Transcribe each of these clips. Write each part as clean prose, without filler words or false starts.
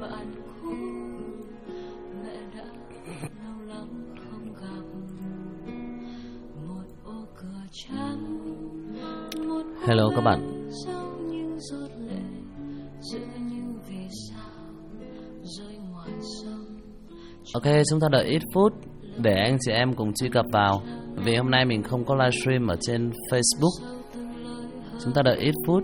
Hello các bạn. Ok, chúng ta đợi ít phút để anh chị em cùng truy cập vào. Vì hôm nay mình không có livestream ở trên Facebook. Chúng ta đợi ít phút.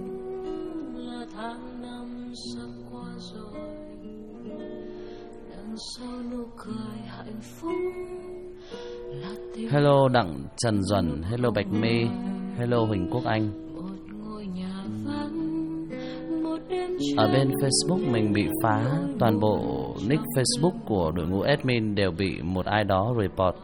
Hello Đặng Trần Duẩn, hello Bạch My, hello Huỳnh Quốc Anh. Ở bên Facebook mình bị phá, toàn bộ nick Facebook của đội ngũ admin đều bị một ai đó report.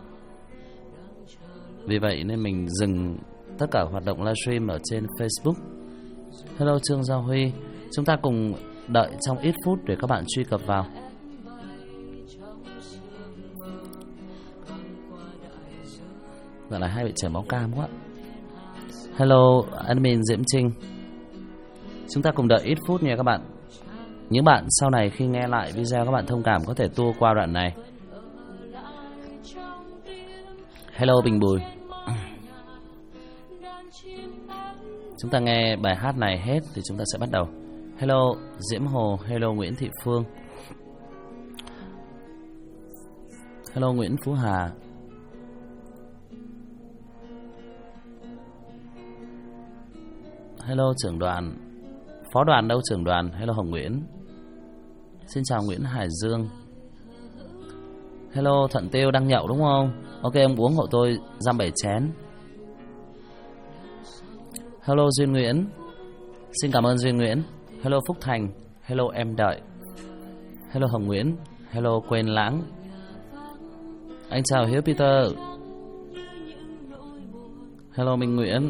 Vì vậy nên mình dừng tất cả hoạt động livestream ở trên Facebook. Hello Trương Giao Huy. Chúng ta cùng đợi trong ít phút để các bạn truy cập vào. Dạo này hay bị chảy máu cam quá. Hello admin Diễm Trinh. Chúng ta cùng đợi ít phút nha các bạn. Những bạn sau này khi nghe lại video các bạn thông cảm có thể tua qua đoạn này. Hello Bình Bùi. Chúng ta nghe bài hát này hết thì chúng ta sẽ bắt đầu. Hello Diễm Hồ, hello Nguyễn Thị Phương, hello Nguyễn Phú Hà, hello trưởng đoàn, phó đoàn đâu trưởng đoàn, hello Hồng Nguyễn. Xin chào Nguyễn Hải Dương. Hello Thuận Tiêu đang nhậu đúng không? Ok, ông uống hộ tôi giam 7 chén. Hello Duyên Nguyễn. Xin cảm ơn Duyên Nguyễn. Hello Phúc Thành. Hello Em Đợi. Hello Hồng Nguyễn. Hello Quên Lãng. Anh chào Hiếu Peter. Hello Minh Nguyễn.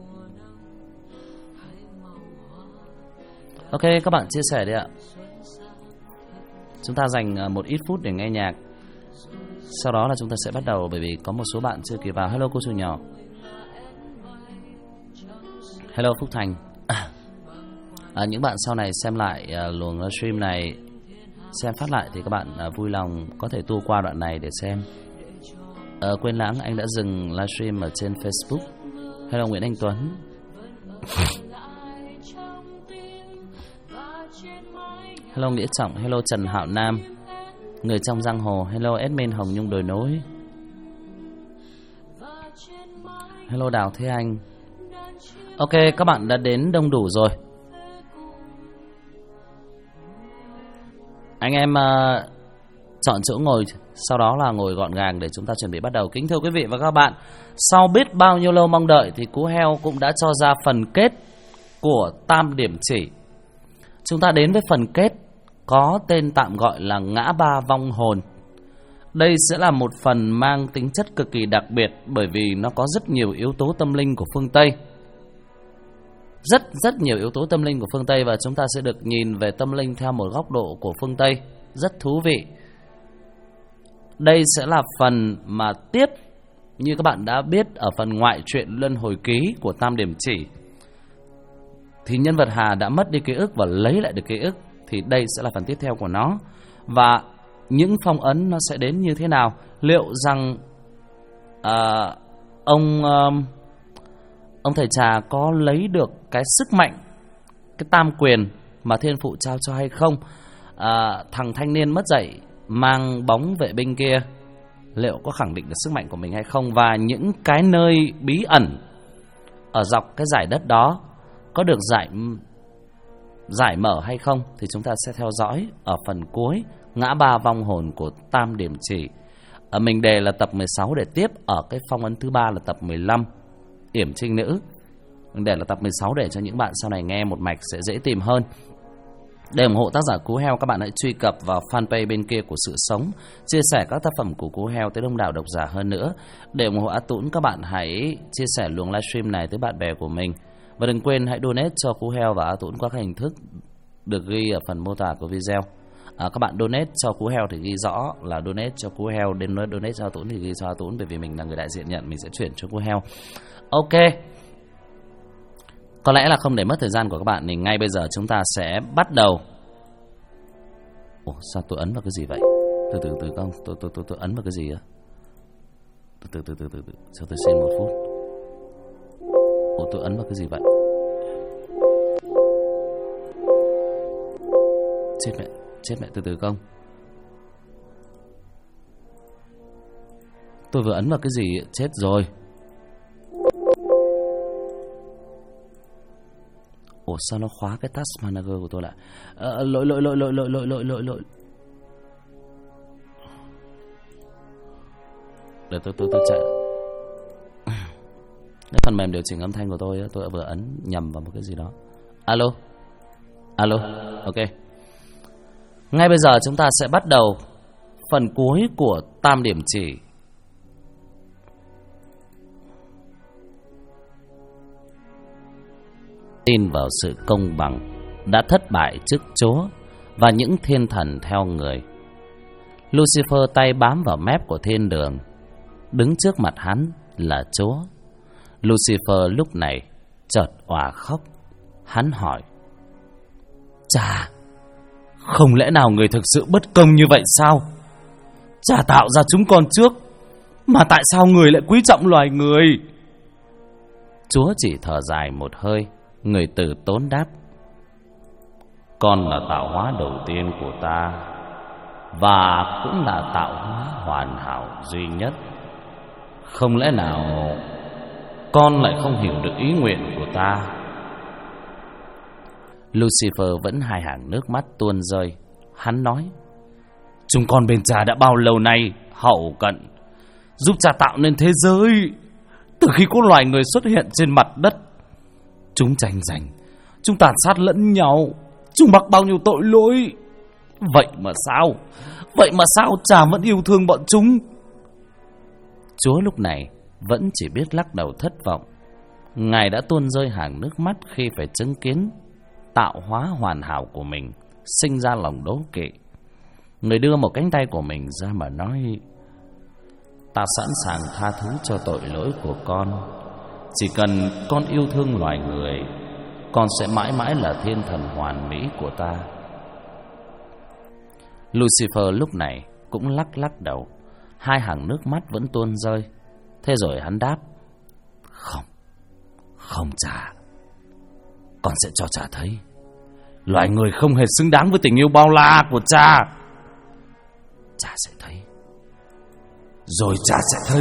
Ok, các bạn chia sẻ đi ạ. Chúng ta dành một ít phút để nghe nhạc. Sau đó là chúng ta sẽ bắt đầu, bởi vì có một số bạn chưa kịp vào. Hello cô chủ nhỏ. Hello Phúc Thành. Những bạn sau này xem lại luồng livestream này, xem phát lại thì các bạn vui lòng có thể tua qua đoạn này để xem. Quên Lãng, anh đã dừng livestream ở trên Facebook. Hello Nguyễn Anh Tuấn. Hello Nghĩa Trọng. Hello Trần Hạo Nam, người trong giang hồ. Hello admin Hồng Nhung Đồi Nối. Hello Đào Thế Anh. Ok, các bạn đã đến đông đủ rồi. Anh em chọn chỗ ngồi, sau đó là ngồi gọn gàng để chúng ta chuẩn bị bắt đầu. Kính thưa quý vị và các bạn, sau biết bao nhiêu lâu mong đợi thì Cú Heo cũng đã cho ra phần kết của Tam Điểm Chỉ. Chúng ta đến với phần kết có tên tạm gọi là Ngã Ba Vong Hồn. Đây sẽ là một phần mang tính chất cực kỳ đặc biệt, bởi vì nó có rất nhiều yếu tố tâm linh của phương Tây. Rất nhiều yếu tố tâm linh của phương Tây, và chúng ta sẽ được nhìn về tâm linh theo một góc độ của phương Tây rất thú vị. Đây sẽ là phần mà tiếp, như các bạn đã biết ở phần ngoại truyện Luân Hồi Ký của Tam Điểm Chỉ, thì nhân vật Hà đã mất đi ký ức và lấy lại được ký ức. Thì đây sẽ là phần tiếp theo của nó. Và những phong ấn nó sẽ đến như thế nào? Liệu rằng ông thầy trà có lấy được cái sức mạnh, cái tam quyền mà thiên phụ trao cho hay không? Thằng thanh niên mất dạy mang bóng vệ binh kia liệu có khẳng định được sức mạnh của mình hay không? Và những cái nơi bí ẩn ở dọc cái giải đất đó có được giải mở hay không? Thì chúng ta sẽ theo dõi ở phần cuối Ngã Ba Vong Hồn của Tam Điểm Chỉ. Mình đề là tập 16 để tiếp ở cái phong ấn thứ 3 là tập 15 Yểm Trinh Nữ. Mình đề là tập 16 để cho những bạn sau này nghe một mạch sẽ dễ tìm hơn. Để ủng hộ tác giả Cú Heo, các bạn hãy truy cập vào fanpage bên kia của Sự Sống, chia sẻ các tác phẩm của Cú Heo tới đông đảo độc giả hơn nữa. Để ủng hộ A Tũng, các bạn hãy chia sẻ luồng livestream này tới bạn bè của mình. Và đừng quên hãy donate cho Cú Heo và A Tũng qua các hình thức được ghi ở phần mô tả của video. Các bạn donate cho Cú Heo thì ghi rõ là donate cho Cú Heo, đến donate cho A Tũng thì ghi cho A Tũng, bởi vì mình là người đại diện nhận, mình sẽ chuyển cho Cú Heo. Ok. Có lẽ là không để mất thời gian của các bạn thì ngay bây giờ chúng ta sẽ bắt đầu Ủa sao tôi ấn vào cái gì vậy? Từ từ không, tôi ấn vào cái gì á? Từ từ, cho tôi xin 1 phút. Ủa tôi ấn vào cái gì vậy? Chết mẹ, từ từ không. Tôi vừa ấn vào cái gì? Chết rồi. Ủa sao nó khóa cái Task Manager của tôi lại? Lỗi. Để tôi chạy. Cái phần mềm điều chỉnh âm thanh của tôi vừa ấn nhầm vào một cái gì đó. Alo. Ok. Ngay bây giờ chúng ta sẽ bắt đầu phần cuối của Tam Điểm Chỉ. Tin vào sự công bằng đã thất bại trước Chúa và những thiên thần theo người. Lucifer tay bám vào mép của thiên đường. Đứng trước mặt hắn là Chúa. Lucifer lúc này chợt òa khóc. Hắn hỏi: Cha, không lẽ nào người thực sự bất công như vậy sao? Cha tạo ra chúng con trước, mà tại sao người lại quý trọng loài người? Chúa chỉ thở dài một hơi. Người từ tốn đáp: Con là tạo hóa đầu tiên của ta, và cũng là tạo hóa hoàn hảo duy nhất. Không lẽ nào con lại không hiểu được ý nguyện của ta? Lucifer vẫn hai hàng nước mắt tuôn rơi. Hắn nói: Chúng con bên cha đã bao lâu nay hậu cận, giúp cha tạo nên thế giới. Từ khi có loài người xuất hiện trên mặt đất, chúng tranh giành, chúng tàn sát lẫn nhau, chúng mắc bao nhiêu tội lỗi. Vậy mà sao cha vẫn yêu thương bọn chúng? Chúa lúc này vẫn chỉ biết lắc đầu thất vọng. Ngài đã tuôn rơi hàng nước mắt khi phải chứng kiến tạo hóa hoàn hảo của mình sinh ra lòng đố kỵ. Người đưa một cánh tay của mình ra mà nói: Ta sẵn sàng tha thứ cho tội lỗi của con. Chỉ cần con yêu thương loài người, con sẽ mãi mãi là thiên thần hoàn mỹ của ta. Lucifer lúc này cũng lắc đầu. Hai hàng nước mắt vẫn tuôn rơi. Thế rồi hắn đáp: Không cha, con sẽ cho cha thấy loài người không hề xứng đáng với tình yêu bao la của cha. Cha sẽ thấy. Rồi cha sẽ thấy.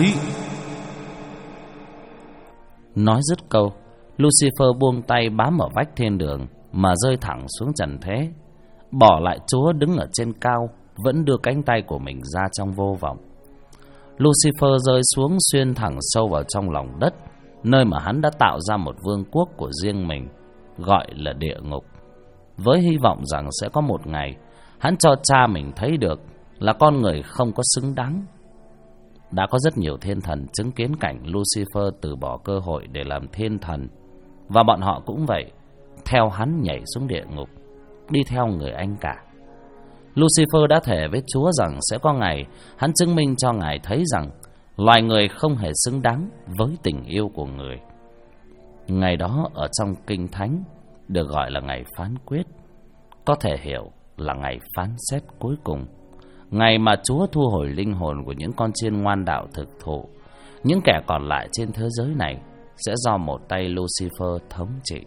Nói dứt câu, Lucifer buông tay bám ở vách thiên đường mà rơi thẳng xuống trần thế, bỏ lại Chúa đứng ở trên cao, vẫn đưa cánh tay của mình ra trong vô vọng. Lucifer rơi xuống xuyên thẳng sâu vào trong lòng đất, nơi mà hắn đã tạo ra một vương quốc của riêng mình, gọi là địa ngục, với hy vọng rằng sẽ có một ngày hắn cho cha mình thấy được là con người không có xứng đáng. Đã có rất nhiều thiên thần chứng kiến cảnh Lucifer từ bỏ cơ hội để làm thiên thần, và bọn họ cũng vậy, theo hắn nhảy xuống địa ngục, đi theo người anh cả. Lucifer đã thề với Chúa rằng sẽ có ngày hắn chứng minh cho Ngài thấy rằng loài người không hề xứng đáng với tình yêu của người. Ngày đó ở trong Kinh Thánh được gọi là ngày phán quyết, có thể hiểu là ngày phán xét cuối cùng, ngày mà Chúa thu hồi linh hồn của những con chiên ngoan đạo thực thụ. Những kẻ còn lại trên thế giới này sẽ do một tay Lucifer thống trị.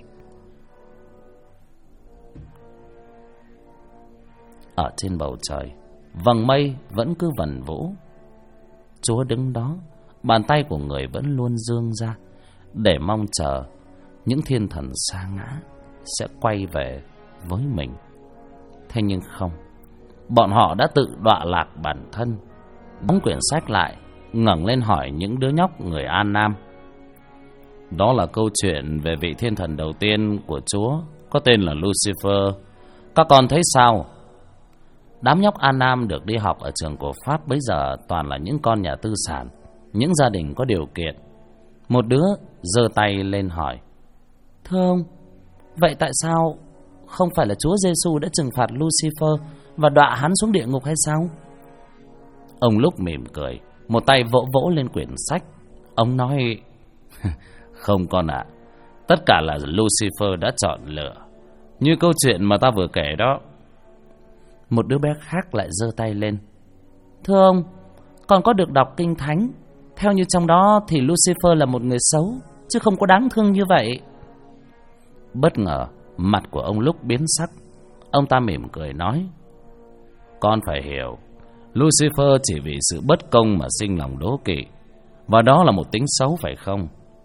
Ở trên bầu trời, vầng mây vẫn cứ vần vũ. Chúa đứng đó, bàn tay của người vẫn luôn giương ra để mong chờ những thiên thần sa ngã sẽ quay về với mình. Thế nhưng không, bọn họ đã tự đọa lạc bản thân. Đóng quyển sách lại, ngẩng lên hỏi những đứa nhóc người An Nam: Đó là câu chuyện về vị thiên thần đầu tiên của Chúa, có tên là Lucifer. Các con thấy sao? Đám nhóc An Nam được đi học ở trường của Pháp bấy giờ toàn là những con nhà tư sản, những gia đình có điều kiện. Một đứa giơ tay lên hỏi: Thưa ông, vậy tại sao không phải là Chúa Giêsu đã trừng phạt Lucifer và đọa hắn xuống địa ngục hay sao? Ông lúc mỉm cười, một tay vỗ vỗ lên quyển sách. Ông nói: Không con ạ, tất cả là Lucifer đã chọn lựa, như câu chuyện mà ta vừa kể đó. Một đứa bé khác lại giơ tay lên. Thưa ông, con có được đọc kinh thánh. Theo như trong đó thì Lucifer là một người xấu, chứ không có đáng thương như vậy. Bất ngờ, mặt của ông Lúc biến sắc. Ông ta mỉm cười nói: Con phải hiểu, Lucifer chỉ vì sự bất công mà sinh lòng đố kỵ, và đó là một tính xấu, phải không?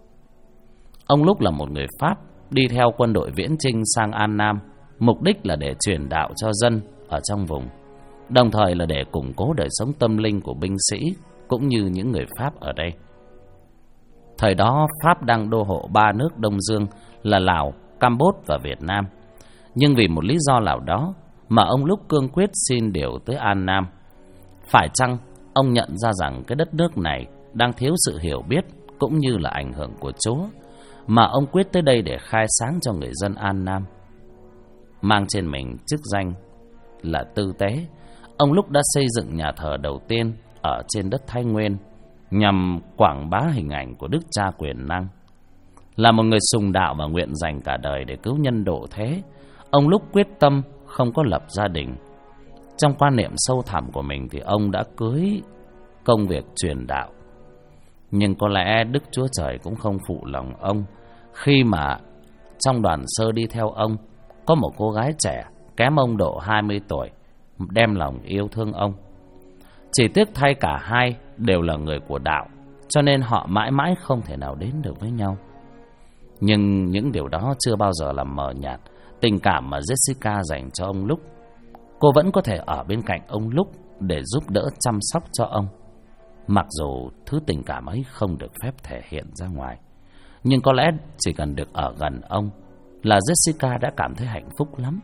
Ông Lúc là một người Pháp đi theo quân đội viễn chinh sang An Nam, mục đích là để truyền đạo cho dân ở trong vùng, đồng thời là để củng cố đời sống tâm linh của binh sĩ cũng như những người Pháp ở đây. Thời đó Pháp đang đô hộ 3 nước Đông Dương là Lào, Campuchia và Việt Nam. Nhưng vì một lý do nào đó mà ông Lúc cương quyết xin điều tới An Nam. Phải chăng ông nhận ra rằng cái đất nước này đang thiếu sự hiểu biết cũng như là ảnh hưởng của Chúa, mà ông quyết tới đây để khai sáng cho người dân An Nam? Mang trên mình chức danh là tư tế, ông Lúc đã xây dựng nhà thờ đầu tiên ở trên đất Thái Nguyên nhằm quảng bá hình ảnh của Đức Cha quyền năng. Là một người sùng đạo và nguyện dành cả đời để cứu nhân độ thế, ông Lúc quyết tâm không có lập gia đình. Trong quan niệm sâu thẳm của mình thì ông đã cưới công việc truyền đạo. Nhưng có lẽ Đức Chúa Trời cũng không phụ lòng ông, khi mà trong đoàn sơ đi theo ông có một cô gái trẻ kém ông độ 20 tuổi đem lòng yêu thương ông. Chỉ tiếc thay cả hai đều là người của đạo, cho nên họ mãi mãi không thể nào đến được với nhau. Nhưng những điều đó chưa bao giờ làm mờ nhạt tình cảm mà Jessica dành cho ông Lúc. Cô vẫn có thể ở bên cạnh ông Lúc để giúp đỡ chăm sóc cho ông. Mặc dù thứ tình cảm ấy không được phép thể hiện ra ngoài, nhưng có lẽ chỉ cần được ở gần ông là Jessica đã cảm thấy hạnh phúc lắm.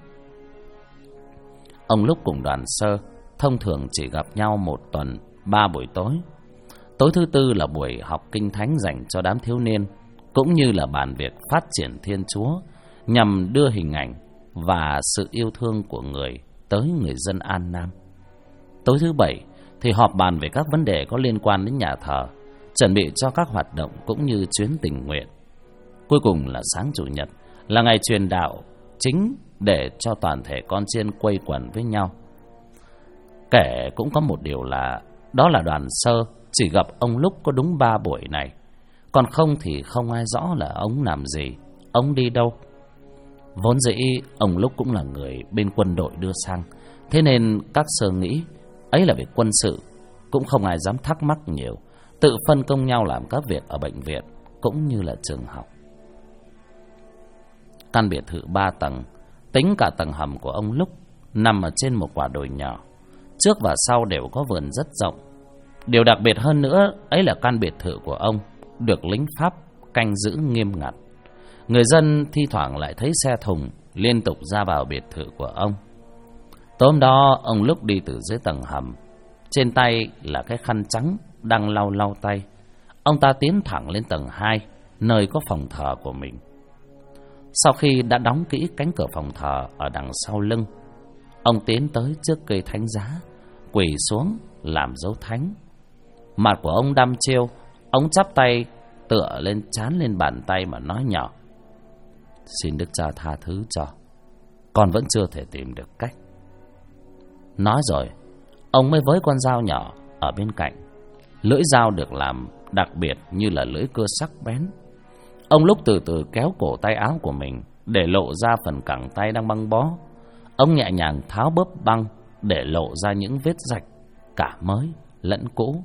Ông Lúc cùng đoàn sơ thông thường chỉ gặp nhau một tuần 3 buổi tối. Tối thứ tư là buổi học kinh thánh dành cho đám thiếu niên, cũng như là bàn việc phát triển Thiên Chúa nhằm đưa hình ảnh và sự yêu thương của người tới người dân An Nam. Tối thứ bảy thì họp bàn về các vấn đề có liên quan đến nhà thờ, chuẩn bị cho các hoạt động cũng như chuyến tình nguyện. Cuối cùng là sáng chủ nhật là ngày truyền đạo chính để cho toàn thể con chiên quây quần với nhau. Kể cũng có một điều là đó là đoàn sơ chỉ gặp ông Lúc có đúng 3 buổi này, còn không thì không ai rõ là ông làm gì, ông đi đâu. Vốn dĩ ông Lúc cũng là người bên quân đội đưa sang, thế nên các sơ nghĩ ấy là việc quân sự, cũng không ai dám thắc mắc nhiều, tự phân công nhau làm các việc ở bệnh viện cũng như là trường học. Căn biệt thự 3 tầng, tính cả tầng hầm của ông Lúc, nằm ở trên một quả đồi nhỏ, trước và sau đều có vườn rất rộng. Điều đặc biệt hơn nữa ấy là căn biệt thự của ông được lính Pháp canh giữ nghiêm ngặt. Người dân thi thoảng lại thấy xe thùng liên tục ra vào biệt thự của ông. Tối hôm đó ông Lúc đi từ dưới tầng hầm, trên tay là cái khăn trắng đang lau lau tay. Ông ta tiến thẳng lên tầng 2, nơi có phòng thờ của mình. Sau khi đã đóng kỹ cánh cửa phòng thờ ở đằng sau lưng, ông tiến tới trước cây thánh giá, quỳ xuống làm dấu thánh. Mặt của ông đăm chiêu, ông chắp tay tựa lên trán lên bàn tay mà nói nhỏ: Xin Đức Cha tha thứ cho, con vẫn chưa thể tìm được cách. Nói rồi, ông mới với con dao nhỏ ở bên cạnh. Lưỡi dao được làm đặc biệt như là lưỡi cưa sắc bén. Ông Lúc từ từ kéo cổ tay áo của mình để lộ ra phần cẳng tay đang băng bó. Ông nhẹ nhàng tháo bớp băng để lộ ra những vết rạch cả mới lẫn cũ.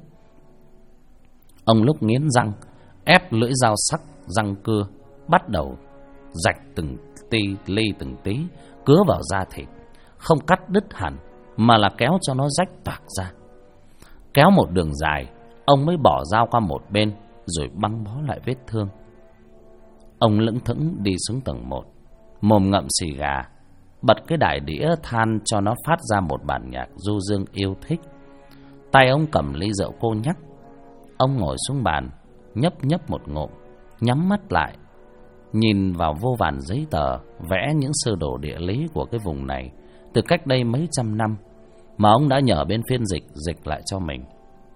Ông Lúc nghiến răng, ép lưỡi dao sắc răng cưa, bắt đầu rạch từng từng tí cứa vào da thịt, không cắt đứt hẳn mà là kéo cho nó rách toạc ra. Kéo một đường dài, ông mới bỏ dao qua một bên rồi băng bó lại vết thương. Ông lững thững đi xuống tầng 1, mồm ngậm xì gà, bật cái đài đĩa than cho nó phát ra một bản nhạc du dương yêu thích. Tay ông cầm ly rượu cô nhắc. Ông ngồi xuống bàn, nhấp nhấp một ngụm, nhắm mắt lại, nhìn vào vô vàn giấy tờ vẽ những sơ đồ địa lý của cái vùng này từ cách đây mấy trăm năm mà ông đã nhờ bên phiên dịch dịch lại cho mình.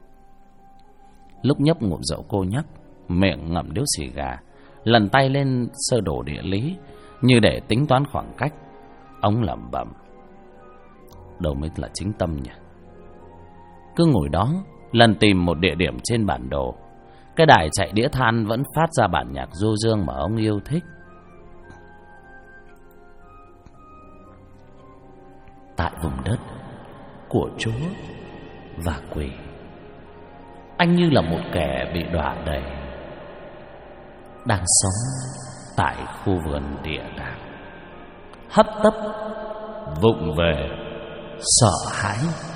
Lúc nhấp ngụm rượu cô nhắc, miệng ngậm điếu xì gà, lần tay lên sơ đồ địa lý như để tính toán khoảng cách, ông lẩm bẩm: đâu mới là chính tâm nhỉ? Cứ ngồi đó lần tìm một địa điểm trên bản đồ. Cái đài chạy đĩa than vẫn phát ra bản nhạc du dương mà ông yêu thích. Tại vùng đất của Chúa và quỷ, anh như là một kẻ bị đọa đầy, đang sống tại khu vườn địa đàng, hấp tấp vụng về, sợ hãi,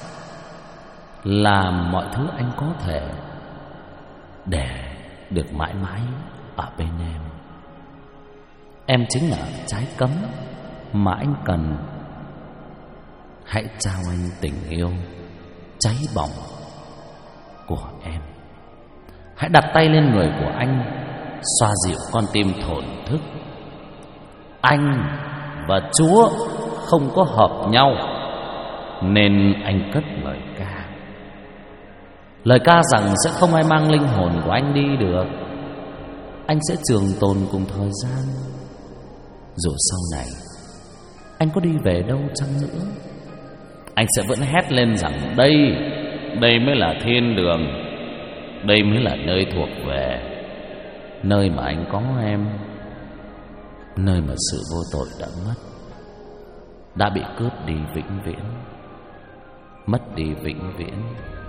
làm mọi thứ anh có thể để được mãi mãi ở bên em. Em chính là trái cấm mà anh cần. Hãy trao anh tình yêu cháy bỏng của em. Hãy đặt tay lên người của anh, xoa dịu con tim thổn thức. Anh và Chúa không có hợp nhau, nên anh cất lời ca. Lời ca rằng sẽ không ai mang linh hồn của anh đi được. Anh sẽ trường tồn cùng thời gian. Dù sau này anh có đi về đâu chăng nữa, anh sẽ vẫn hét lên rằng đây mới là thiên đường, đây mới là nơi thuộc về, nơi mà anh có em, nơi mà sự vô tội đã mất, đã bị cướp đi vĩnh viễn, mất đi vĩnh viễn.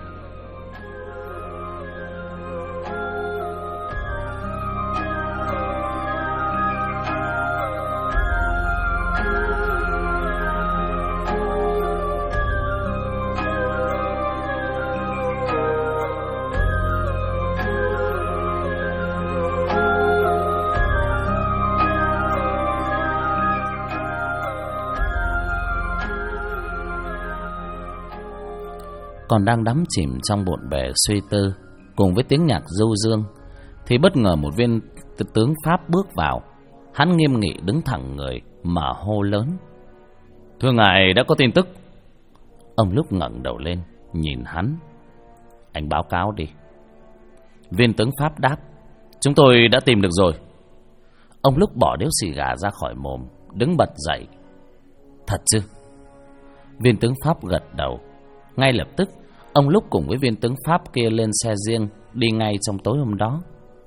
Còn đang đắm chìm trong bộn bề suy tư cùng với tiếng nhạc du dương, thì bất ngờ một viên tướng Pháp bước vào. Hắn nghiêm nghị đứng thẳng người mà hô lớn: "Thưa ngài, đã có tin tức." Ông Lúc ngẩng đầu lên nhìn hắn: "Anh báo cáo đi." Viên tướng Pháp đáp: "Chúng tôi đã tìm được rồi." Ông Lúc bỏ điếu xì gà ra khỏi mồm, đứng bật dậy: "Thật chứ?" Viên tướng Pháp gật đầu. Ngay lập tức, ông Lúc cùng với viên tướng Pháp kia lên xe riêng, đi ngay trong tối hôm đó.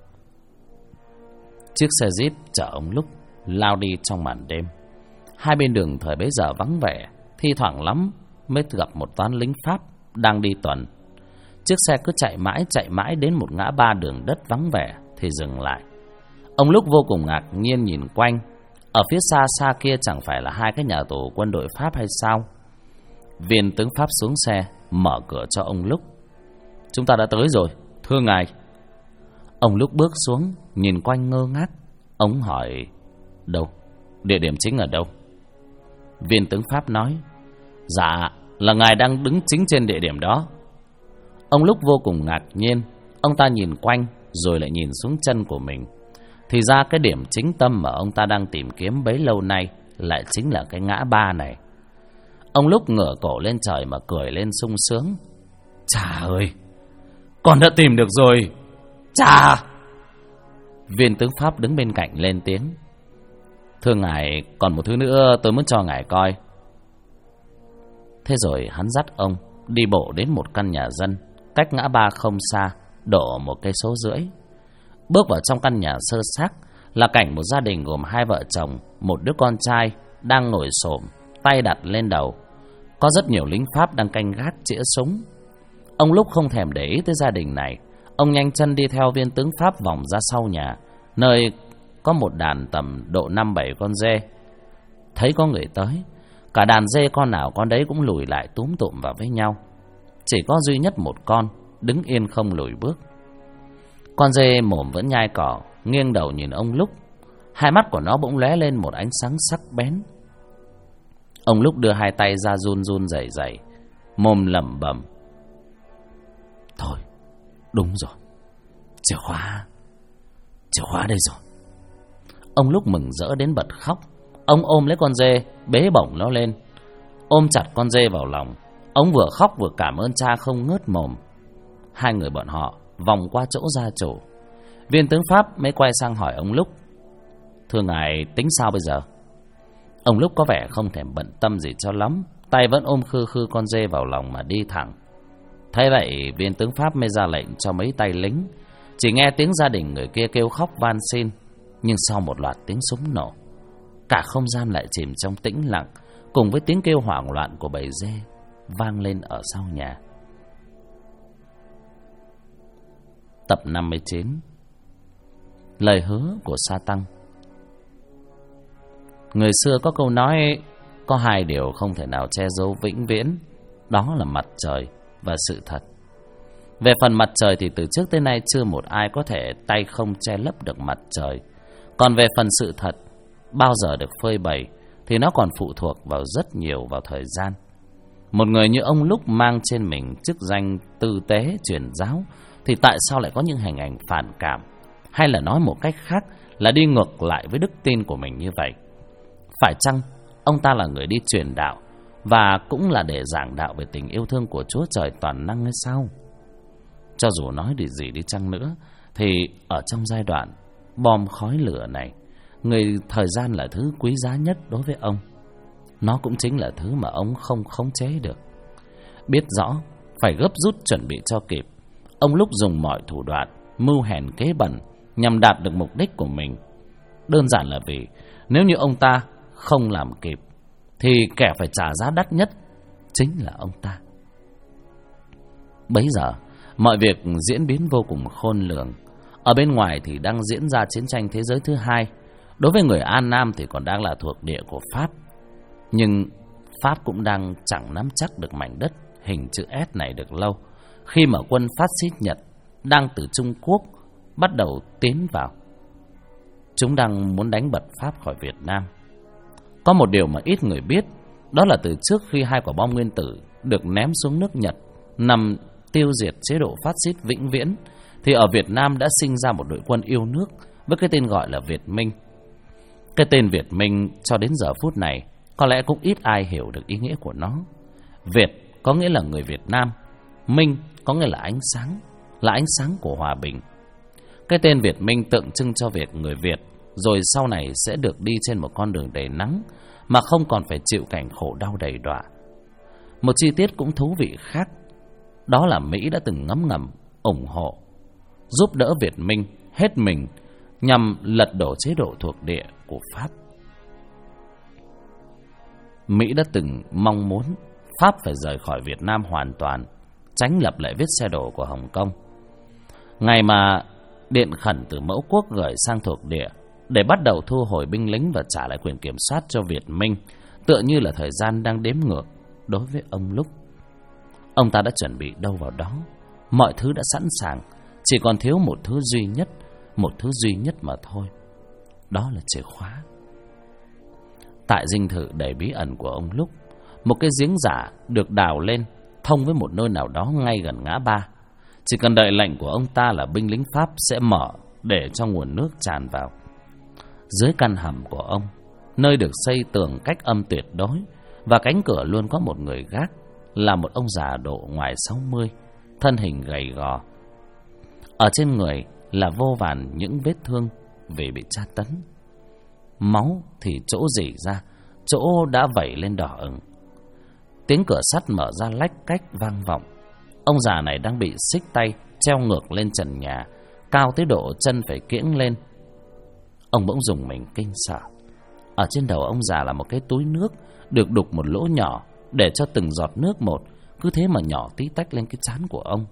Chiếc xe Jeep chở ông Lúc lao đi trong màn đêm. Hai bên đường thời bấy giờ vắng vẻ, thi thoảng lắm mới gặp một toán lính Pháp đang đi tuần. Chiếc xe cứ chạy mãi đến một ngã ba đường đất vắng vẻ thì dừng lại. Ông Lúc vô cùng ngạc nhiên nhìn quanh. Ở phía xa xa kia chẳng phải là hai cái nhà tù quân đội Pháp hay sao? Viên tướng Pháp xuống xe, mở cửa cho ông Lúc. "Chúng ta đã tới rồi, thưa ngài." Ông Lúc bước xuống, nhìn quanh ngơ ngác. Ông hỏi: "Đâu? Địa điểm chính ở đâu?" Viên tướng Pháp nói: "Dạ, là ngài đang đứng chính trên địa điểm đó." Ông Lúc vô cùng ngạc nhiên. Ông ta nhìn quanh rồi lại nhìn xuống chân của mình. Thì ra cái điểm chính tâm mà ông ta đang tìm kiếm bấy lâu nay lại chính là cái ngã ba này. Ông Lúc ngửa cổ lên trời mà cười lên sung sướng: "Chà ơi, con đã tìm được rồi, chà!" Viên tướng Pháp đứng bên cạnh lên tiếng: "Thưa ngài, còn một thứ nữa tôi muốn cho ngài coi." Thế rồi hắn dắt ông đi bộ đến một căn nhà dân cách ngã ba không xa, độ 1,5 cây số. Bước vào trong căn nhà sơ xác là cảnh một gia đình gồm hai vợ chồng, một đứa con trai đang ngồi xổm, tay đặt lên đầu. Có rất nhiều lính Pháp đang canh gác chĩa súng. Ông Lúc không thèm để ý tới gia đình này. Ông nhanh chân đi theo viên tướng Pháp vòng ra sau nhà, nơi có một đàn tầm độ 5-7 con dê. Thấy có người tới, cả đàn dê con nào con đấy cũng lùi lại túm tụm vào với nhau. Chỉ có duy nhất một con đứng yên không lùi bước. Con dê mồm vẫn nhai cỏ, nghiêng đầu nhìn ông Lúc. Hai mắt của nó bỗng lóe lên một ánh sáng sắc bén. Ông Lúc đưa hai tay ra run run rẩy rẩy, mồm lẩm bẩm: "Thôi, đúng rồi, chìa khóa đây rồi." Ông Lúc mừng rỡ đến bật khóc. Ông ôm lấy con dê, bế bổng nó lên, ôm chặt con dê vào lòng. Ông vừa khóc vừa cảm ơn cha không ngớt mồm. Hai người bọn họ vòng qua chỗ gia chủ. Viên tướng Pháp mới quay sang hỏi ông Lúc: "Thưa ngài, tính sao bây giờ?" Ông Lúc có vẻ không thèm bận tâm gì cho lắm, tay vẫn ôm khư khư con dê vào lòng mà đi thẳng. Thế vậy viên tướng Pháp mới ra lệnh cho mấy tay lính. Chỉ nghe tiếng gia đình người kia kêu khóc van xin. Nhưng sau một loạt tiếng súng nổ, cả không gian lại chìm trong tĩnh lặng, cùng với tiếng kêu hoảng loạn của bầy dê vang lên ở sau nhà. Tập 59. Lời hứa của Sa Tăng. Người xưa có câu nói, có hai điều không thể nào che giấu vĩnh viễn, đó là mặt trời và sự thật. Về phần mặt trời thì từ trước tới nay chưa một ai có thể tay không che lấp được mặt trời. Còn về phần sự thật, bao giờ được phơi bày thì nó còn phụ thuộc vào rất nhiều vào thời gian. Một người như ông Lúc mang trên mình chức danh tư tế truyền giáo thì tại sao lại có những hình ảnh phản cảm, hay là nói một cách khác là đi ngược lại với đức tin của mình như vậy? Phải chăng ông ta là người đi truyền đạo và cũng là để giảng đạo về tình yêu thương của Chúa Trời toàn năng hay sao? Cho dù nói điều gì đi chăng nữa thì ở trong giai đoạn bom khói lửa này, thời gian là thứ quý giá nhất đối với ông. Nó cũng chính là thứ mà ông không khống chế được. Biết rõ phải gấp rút chuẩn bị cho kịp, ông Lúc dùng mọi thủ đoạn mưu hèn kế bẩn nhằm đạt được mục đích của mình. Đơn giản là vì nếu như ông ta không làm kịp thì kẻ phải trả giá đắt nhất chính là ông ta. Bấy giờ mọi việc diễn biến vô cùng khôn lường. Ở bên ngoài thì đang diễn ra chiến tranh thế giới thứ hai. Đối với người An Nam thì còn đang là thuộc địa của Pháp. Nhưng Pháp cũng đang chẳng nắm chắc được mảnh đất hình chữ S này được lâu, khi mà quân phát xít Nhật đang từ Trung Quốc bắt đầu tiến vào. Chúng đang muốn đánh bật Pháp khỏi Việt Nam. Có một điều mà ít người biết, đó là từ trước khi hai quả bom nguyên tử được ném xuống nước Nhật nằm tiêu diệt chế độ phát xít vĩnh viễn, thì ở Việt Nam đã sinh ra một đội quân yêu nước với cái tên gọi là Việt Minh. Cái tên Việt Minh cho đến giờ phút này có lẽ cũng ít ai hiểu được ý nghĩa của nó. Việt có nghĩa là người Việt Nam, Minh có nghĩa là ánh sáng của hòa bình. Cái tên Việt Minh tượng trưng cho việc người Việt rồi sau này sẽ được đi trên một con đường đầy nắng mà không còn phải chịu cảnh khổ đau đầy đọa. Một chi tiết cũng thú vị khác, đó là Mỹ đã từng ngấm ngầm ủng hộ, giúp đỡ Việt Minh hết mình nhằm lật đổ chế độ thuộc địa của Pháp. Mỹ đã từng mong muốn Pháp phải rời khỏi Việt Nam hoàn toàn, tránh lập lại vết xe đổ của Hồng Kông. Ngày mà điện khẩn từ mẫu quốc gửi sang thuộc địa để bắt đầu thu hồi binh lính và trả lại quyền kiểm soát cho Việt Minh, tựa như là thời gian đang đếm ngược đối với ông Lúc. Ông ta đã chuẩn bị đâu vào đó, mọi thứ đã sẵn sàng, chỉ còn thiếu một thứ duy nhất mà thôi, đó là chìa khóa. Tại dinh thự đầy bí ẩn của ông Lúc, một cái giếng giả được đào lên thông với một nơi nào đó ngay gần ngã ba. Chỉ cần đợi lệnh của ông ta là binh lính Pháp sẽ mở để cho nguồn nước tràn vào. Dưới căn hầm của ông, nơi được xây tường cách âm tuyệt đối, và cánh cửa luôn có một người gác, là một ông già độ ngoài 60, thân hình gầy gò. Ở trên người là vô vàn những vết thương vì bị tra tấn. Máu thì chỗ rỉ ra, chỗ đã vẩy lên đỏ ửng. Tiếng cửa sắt mở ra lách cách vang vọng. Ông già này đang bị xích tay treo ngược lên trần nhà, cao tới độ chân phải kiễng lên. Ông bỗng dùng mình kinh sợ. Ở trên đầu ông già là một cái túi nước được đục một lỗ nhỏ để cho từng giọt nước một cứ thế mà nhỏ tí tách lên cái trán của ông.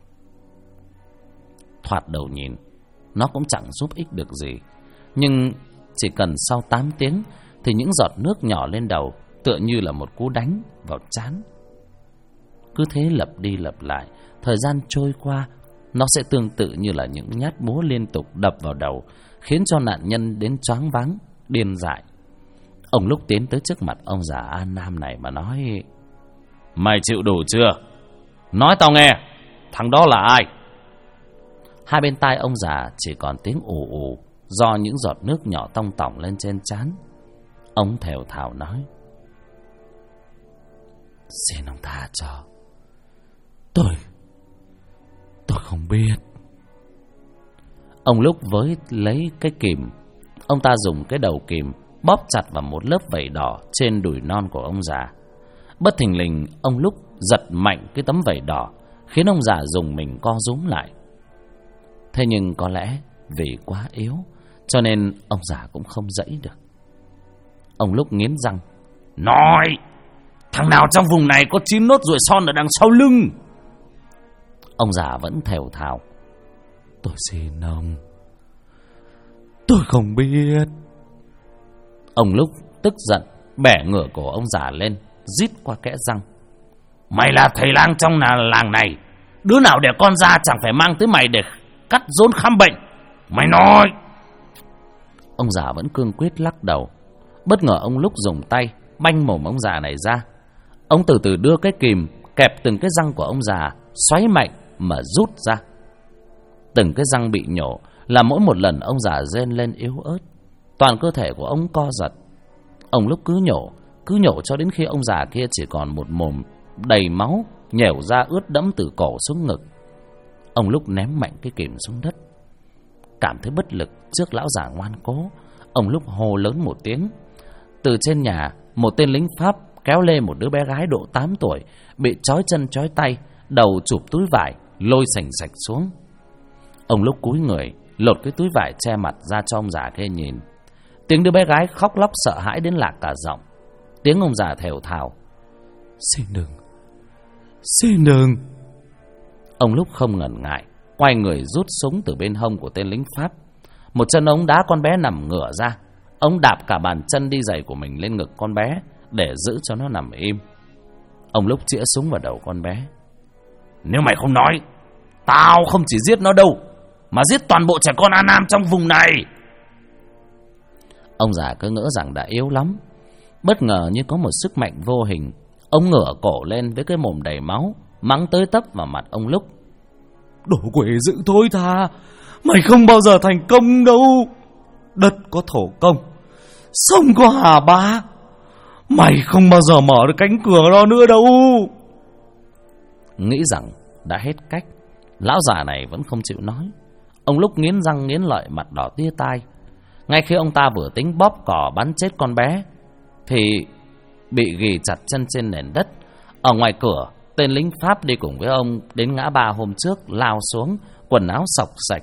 Thoạt đầu nhìn nó cũng chẳng giúp ích được gì, nhưng chỉ cần sau 8 tiếng thì những giọt nước nhỏ lên đầu tựa như là một cú đánh vào trán. Cứ thế lặp đi lặp lại, thời gian trôi qua, nó sẽ tương tự như là những nhát búa liên tục đập vào đầu, khiến cho nạn nhân đến choáng váng, điên dại. Ông Lúc tiến tới trước mặt ông già An Nam này mà nói: "Mày chịu đủ chưa? Nói tao nghe, thằng đó là ai?" Hai bên tai ông già chỉ còn tiếng ù ù do những giọt nước nhỏ tông tỏng lên trên trán. Ông thều thào nói: "Xin ông tha cho. Tôi không biết." Ông Lúc với lấy cái kìm, ông ta dùng cái đầu kìm bóp chặt vào một lớp vảy đỏ trên đùi non của ông già. Bất thình lình ông Lúc giật mạnh cái tấm vẩy đỏ, khiến ông già dùng mình co rúm lại. Thế nhưng có lẽ vì quá yếu cho nên ông già cũng không dãy được. Ông Lúc nghiến răng nói: thằng nào trong vùng này có 9 nốt ruồi son ở đằng sau lưng? Ông già vẫn thều thào: tôi xin ông, tôi không biết. Ông Lúc tức giận bẻ ngửa cổ ông già lên, rít qua kẽ răng: mày là thầy lang trong làng này, đứa nào đẻ con ra chẳng phải mang tới mày để cắt rốn khám bệnh. Mày nói. Ông già vẫn cương quyết lắc đầu. Bất ngờ ông Lúc dùng tay banh mồm ông già này ra. Ông từ từ đưa cái kìm kẹp từng cái răng của ông già, xoáy mạnh mà rút ra. Từng cái răng bị nhổ, là mỗi một lần ông già rên lên yếu ớt. Toàn cơ thể của ông co giật. Ông Lúc cứ nhổ cho đến khi ông già kia chỉ còn một mồm đầy máu nhẻo ra ướt đẫm từ cổ xuống ngực. Ông Lúc ném mạnh cái kìm xuống đất. Cảm thấy bất lực trước lão già ngoan cố, ông Lúc hô lớn một tiếng. Từ trên nhà, một tên lính Pháp kéo lê một đứa bé gái độ 8 tuổi, bị trói chân trói tay, đầu chụp túi vải, lôi sành sạch xuống. Ông Lúc cúi người, lột cái túi vải che mặt ra cho ông già kia nhìn. Tiếng đứa bé gái khóc lóc sợ hãi đến lạc cả giọng. Tiếng ông già thều thào: xin đừng, xin đừng. Ông Lúc không ngần ngại, quay người rút súng từ bên hông của tên lính Pháp. Một chân ông đá con bé nằm ngửa ra. Ông đạp cả bàn chân đi giày của mình lên ngực con bé để giữ cho nó nằm im. Ông Lúc chĩa súng vào đầu con bé: nếu mày không nói, tao không chỉ giết nó đâu, mà giết toàn bộ trẻ con An Nam trong vùng này. Ông già cứ ngỡ rằng đã yếu lắm. Bất ngờ như có một sức mạnh vô hình. Ông ngửa cổ lên với cái mồm đầy máu, mắng tới tấp vào mặt ông Lúc: đồ quỷ dữ thối tha, mày không bao giờ thành công đâu. Đất có thổ công, sông có Hà Ba, mày không bao giờ mở được cánh cửa đó nữa đâu. Nghĩ rằng đã hết cách, lão già này vẫn không chịu nói. Ông Lúc nghiến răng nghiến lợi, mặt đỏ tia tai. Ngay khi ông ta vừa tính bóp cò bắn chết con bé thì bị ghì chặt chân trên nền đất. Ở ngoài cửa, tên lính Pháp đi cùng với ông đến ngã ba hôm trước lao xuống, quần áo xộc xạch.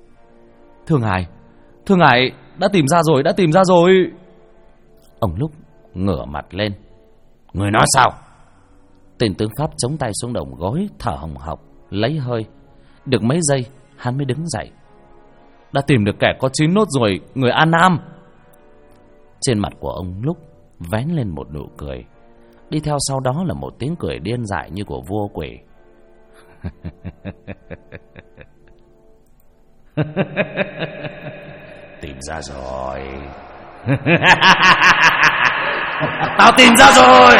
Thương Hải, đã tìm ra rồi. Ông Lúc ngửa mặt lên: người nói sao? Tên tướng Pháp chống tay xuống đầu gối, thở hồng hộc, lấy hơi. Được mấy giây, hắn mới đứng dậy: đã tìm được kẻ có 9 nốt ruồi, người An Nam. Trên mặt của ông Lúc vén lên một nụ cười. Đi theo sau đó là một tiếng cười điên dại như của vua quỷ. Tìm ra rồi. Tao tìm ra rồi.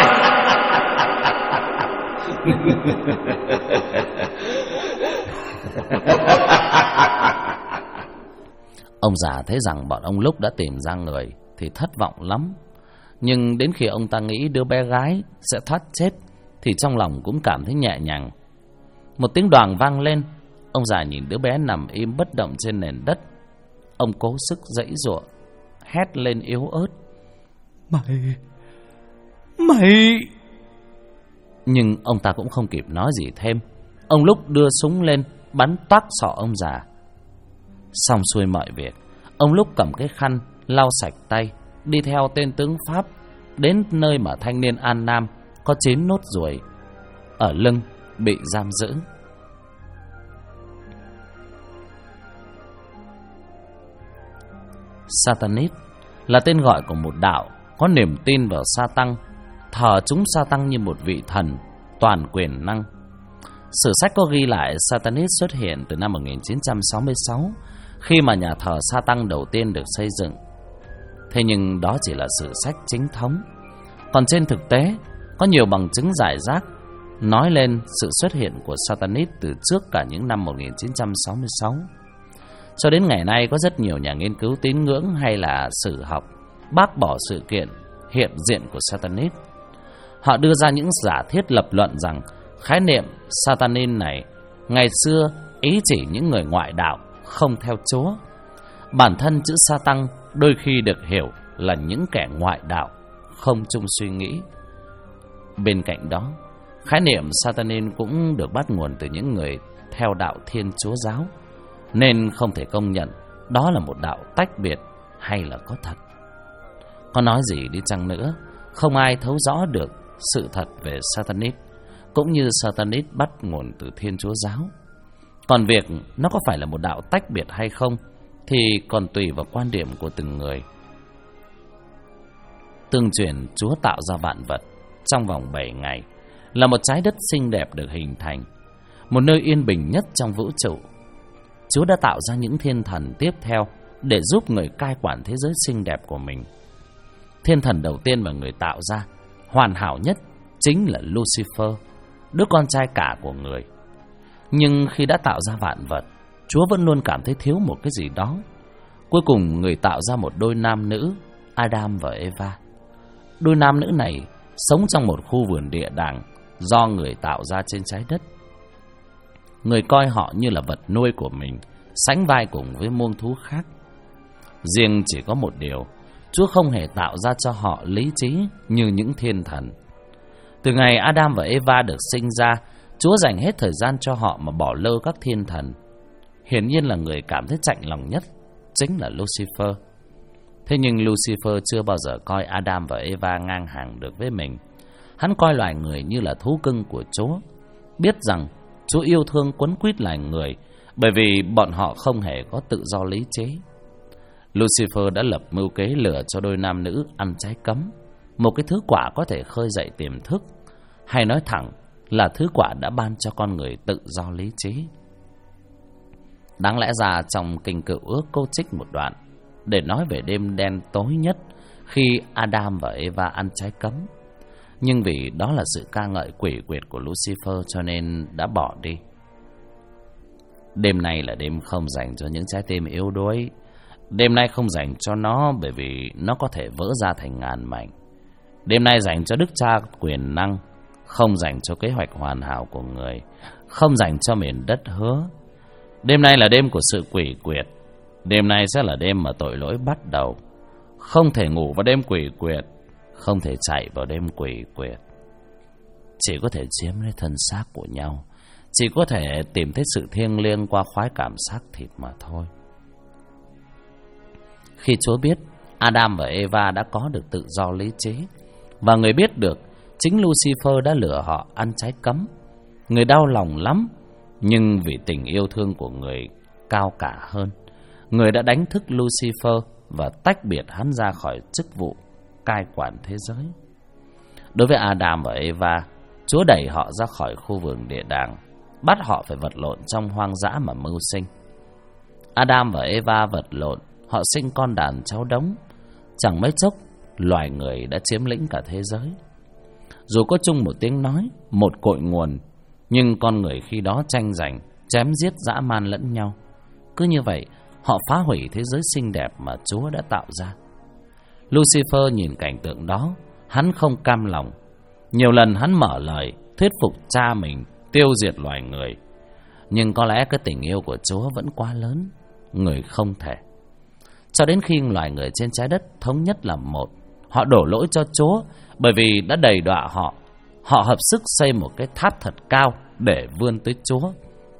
Ông già thấy rằng bọn ông Lúc đã tìm ra người thì thất vọng lắm. Nhưng đến khi ông ta nghĩ đứa bé gái sẽ thoát chết thì trong lòng cũng cảm thấy nhẹ nhàng. Một tiếng đoàng vang lên. Ông già nhìn đứa bé nằm im bất động trên nền đất. Ông cố sức giãy giụa, hét lên yếu ớt: Mày. Nhưng ông ta cũng không kịp nói gì thêm. Ông Lúc đưa súng lên, bắn toác sọ ông già. Xong xuôi mọi việc, ông Lúc cầm cái khăn lau sạch tay, đi theo tên tướng Pháp đến nơi mà thanh niên An Nam có 9 nốt ruồi ở lưng bị giam giữ. Satanist là tên gọi của một đạo có niềm tin vào Sa-tăng, thờ chúng Sa-tăng như một vị thần toàn quyền năng. Sử sách có ghi lại Satanist xuất hiện từ năm 1966, khi mà nhà thờ Sa-tăng đầu tiên được xây dựng. Thế nhưng đó chỉ là sử sách chính thống. Còn trên thực tế, có nhiều bằng chứng rải rác nói lên sự xuất hiện của Satanist từ trước cả những năm 1966. Cho đến ngày nay, có rất nhiều nhà nghiên cứu tín ngưỡng hay là sử học bác bỏ sự kiện hiện diện của Satanist. Họ đưa ra những giả thiết lập luận rằng khái niệm Satanin này ngày xưa ý chỉ những người ngoại đạo không theo Chúa. Bản thân chữ Sa-tăng đôi khi được hiểu là những kẻ ngoại đạo không chung suy nghĩ. Bên cạnh đó, khái niệm Satanin cũng được bắt nguồn từ những người theo đạo Thiên Chúa giáo, nên không thể công nhận đó là một đạo tách biệt hay là có thật. Có nói gì đi chăng nữa, không ai thấu rõ được sự thật về Satanist, cũng như Satanist bắt nguồn từ Thiên Chúa giáo. Còn việc nó có phải là một đạo tách biệt hay không thì còn tùy vào quan điểm của từng người. Tương truyền Chúa tạo ra vạn vật trong vòng 7 ngày, là một trái đất xinh đẹp được hình thành, một nơi yên bình nhất trong vũ trụ. Chúa đã tạo ra những thiên thần tiếp theo để giúp người cai quản thế giới xinh đẹp của mình. Thiên thần đầu tiên mà người tạo ra, hoàn hảo nhất, chính là Lucifer, đứa con trai cả của người. Nhưng khi đã tạo ra vạn vật, Chúa vẫn luôn cảm thấy thiếu một cái gì đó. Cuối cùng người tạo ra một đôi nam nữ, Adam và Eva. Đôi nam nữ này sống trong một khu vườn địa đàng do người tạo ra trên trái đất. Người coi họ như là vật nuôi của mình, sánh vai cùng với muôn thú khác. Riêng chỉ có một điều, Chúa không hề tạo ra cho họ lý trí như những thiên thần. Từ ngày Adam và Eva được sinh ra, Chúa dành hết thời gian cho họ mà bỏ lơ các thiên thần. Hiển nhiên là người cảm thấy chạnh lòng nhất chính là Lucifer. Thế nhưng Lucifer chưa bao giờ coi Adam và Eva ngang hàng được với mình. Hắn coi loài người như là thú cưng của Chúa, biết rằng Chúa yêu thương quấn quýt loài người bởi vì bọn họ không hề có tự do lý trí. Lucifer đã lập mưu kế lừa cho đôi nam nữ ăn trái cấm, một cái thứ quả có thể khơi dậy tiềm thức, hay nói thẳng là thứ quả đã ban cho con người tự do lý trí. Đáng lẽ ra trong Kinh Cựu Ước cô trích một đoạn để nói về đêm đen tối nhất khi Adam và Eva ăn trái cấm. Nhưng vì đó là sự ca ngợi quỷ quyệt của Lucifer cho nên đã bỏ đi. Đêm nay là đêm không dành cho những trái tim yếu đuối. Đêm nay không dành cho nó bởi vì nó có thể vỡ ra thành ngàn mảnh. Đêm nay dành cho Đức Cha quyền năng, không dành cho kế hoạch hoàn hảo của người, không dành cho miền đất hứa. Đêm nay là đêm của sự quỷ quyệt. Đêm nay sẽ là đêm mà tội lỗi bắt đầu. Không thể ngủ vào đêm quỷ quyệt, không thể chạy vào đêm quỷ quyệt. Chỉ có thể chiếm lấy thân xác của nhau, chỉ có thể tìm thấy sự thiêng liêng qua khoái cảm xác thịt mà thôi. Khi Chúa biết Adam và Eva đã có được tự do lý trí, và người biết được chính Lucifer đã lừa họ ăn trái cấm, người đau lòng lắm. Nhưng vì tình yêu thương của người cao cả hơn, người đã đánh thức Lucifer và tách biệt hắn ra khỏi chức vụ cai quản thế giới. Đối với Adam và Eva, Chúa đẩy họ ra khỏi khu vườn địa đàng, bắt họ phải vật lộn trong hoang dã mà mưu sinh. Adam và Eva vật lộn, họ sinh con đàn cháu đống. Chẳng mấy chốc, loài người đã chiếm lĩnh cả thế giới. Dù có chung một tiếng nói, một cội nguồn, nhưng con người khi đó tranh giành, chém giết dã man lẫn nhau. Cứ như vậy, họ phá hủy thế giới xinh đẹp mà Chúa đã tạo ra. Lucifer nhìn cảnh tượng đó, hắn không cam lòng. Nhiều lần hắn mở lời thuyết phục cha mình tiêu diệt loài người. Nhưng có lẽ cái tình yêu của Chúa vẫn quá lớn, người không thể. Cho đến khi loài người trên trái đất thống nhất làm một, họ đổ lỗi cho Chúa bởi vì đã đầy đọa họ. Họ hợp sức xây một cái tháp thật cao để vươn tới Chúa.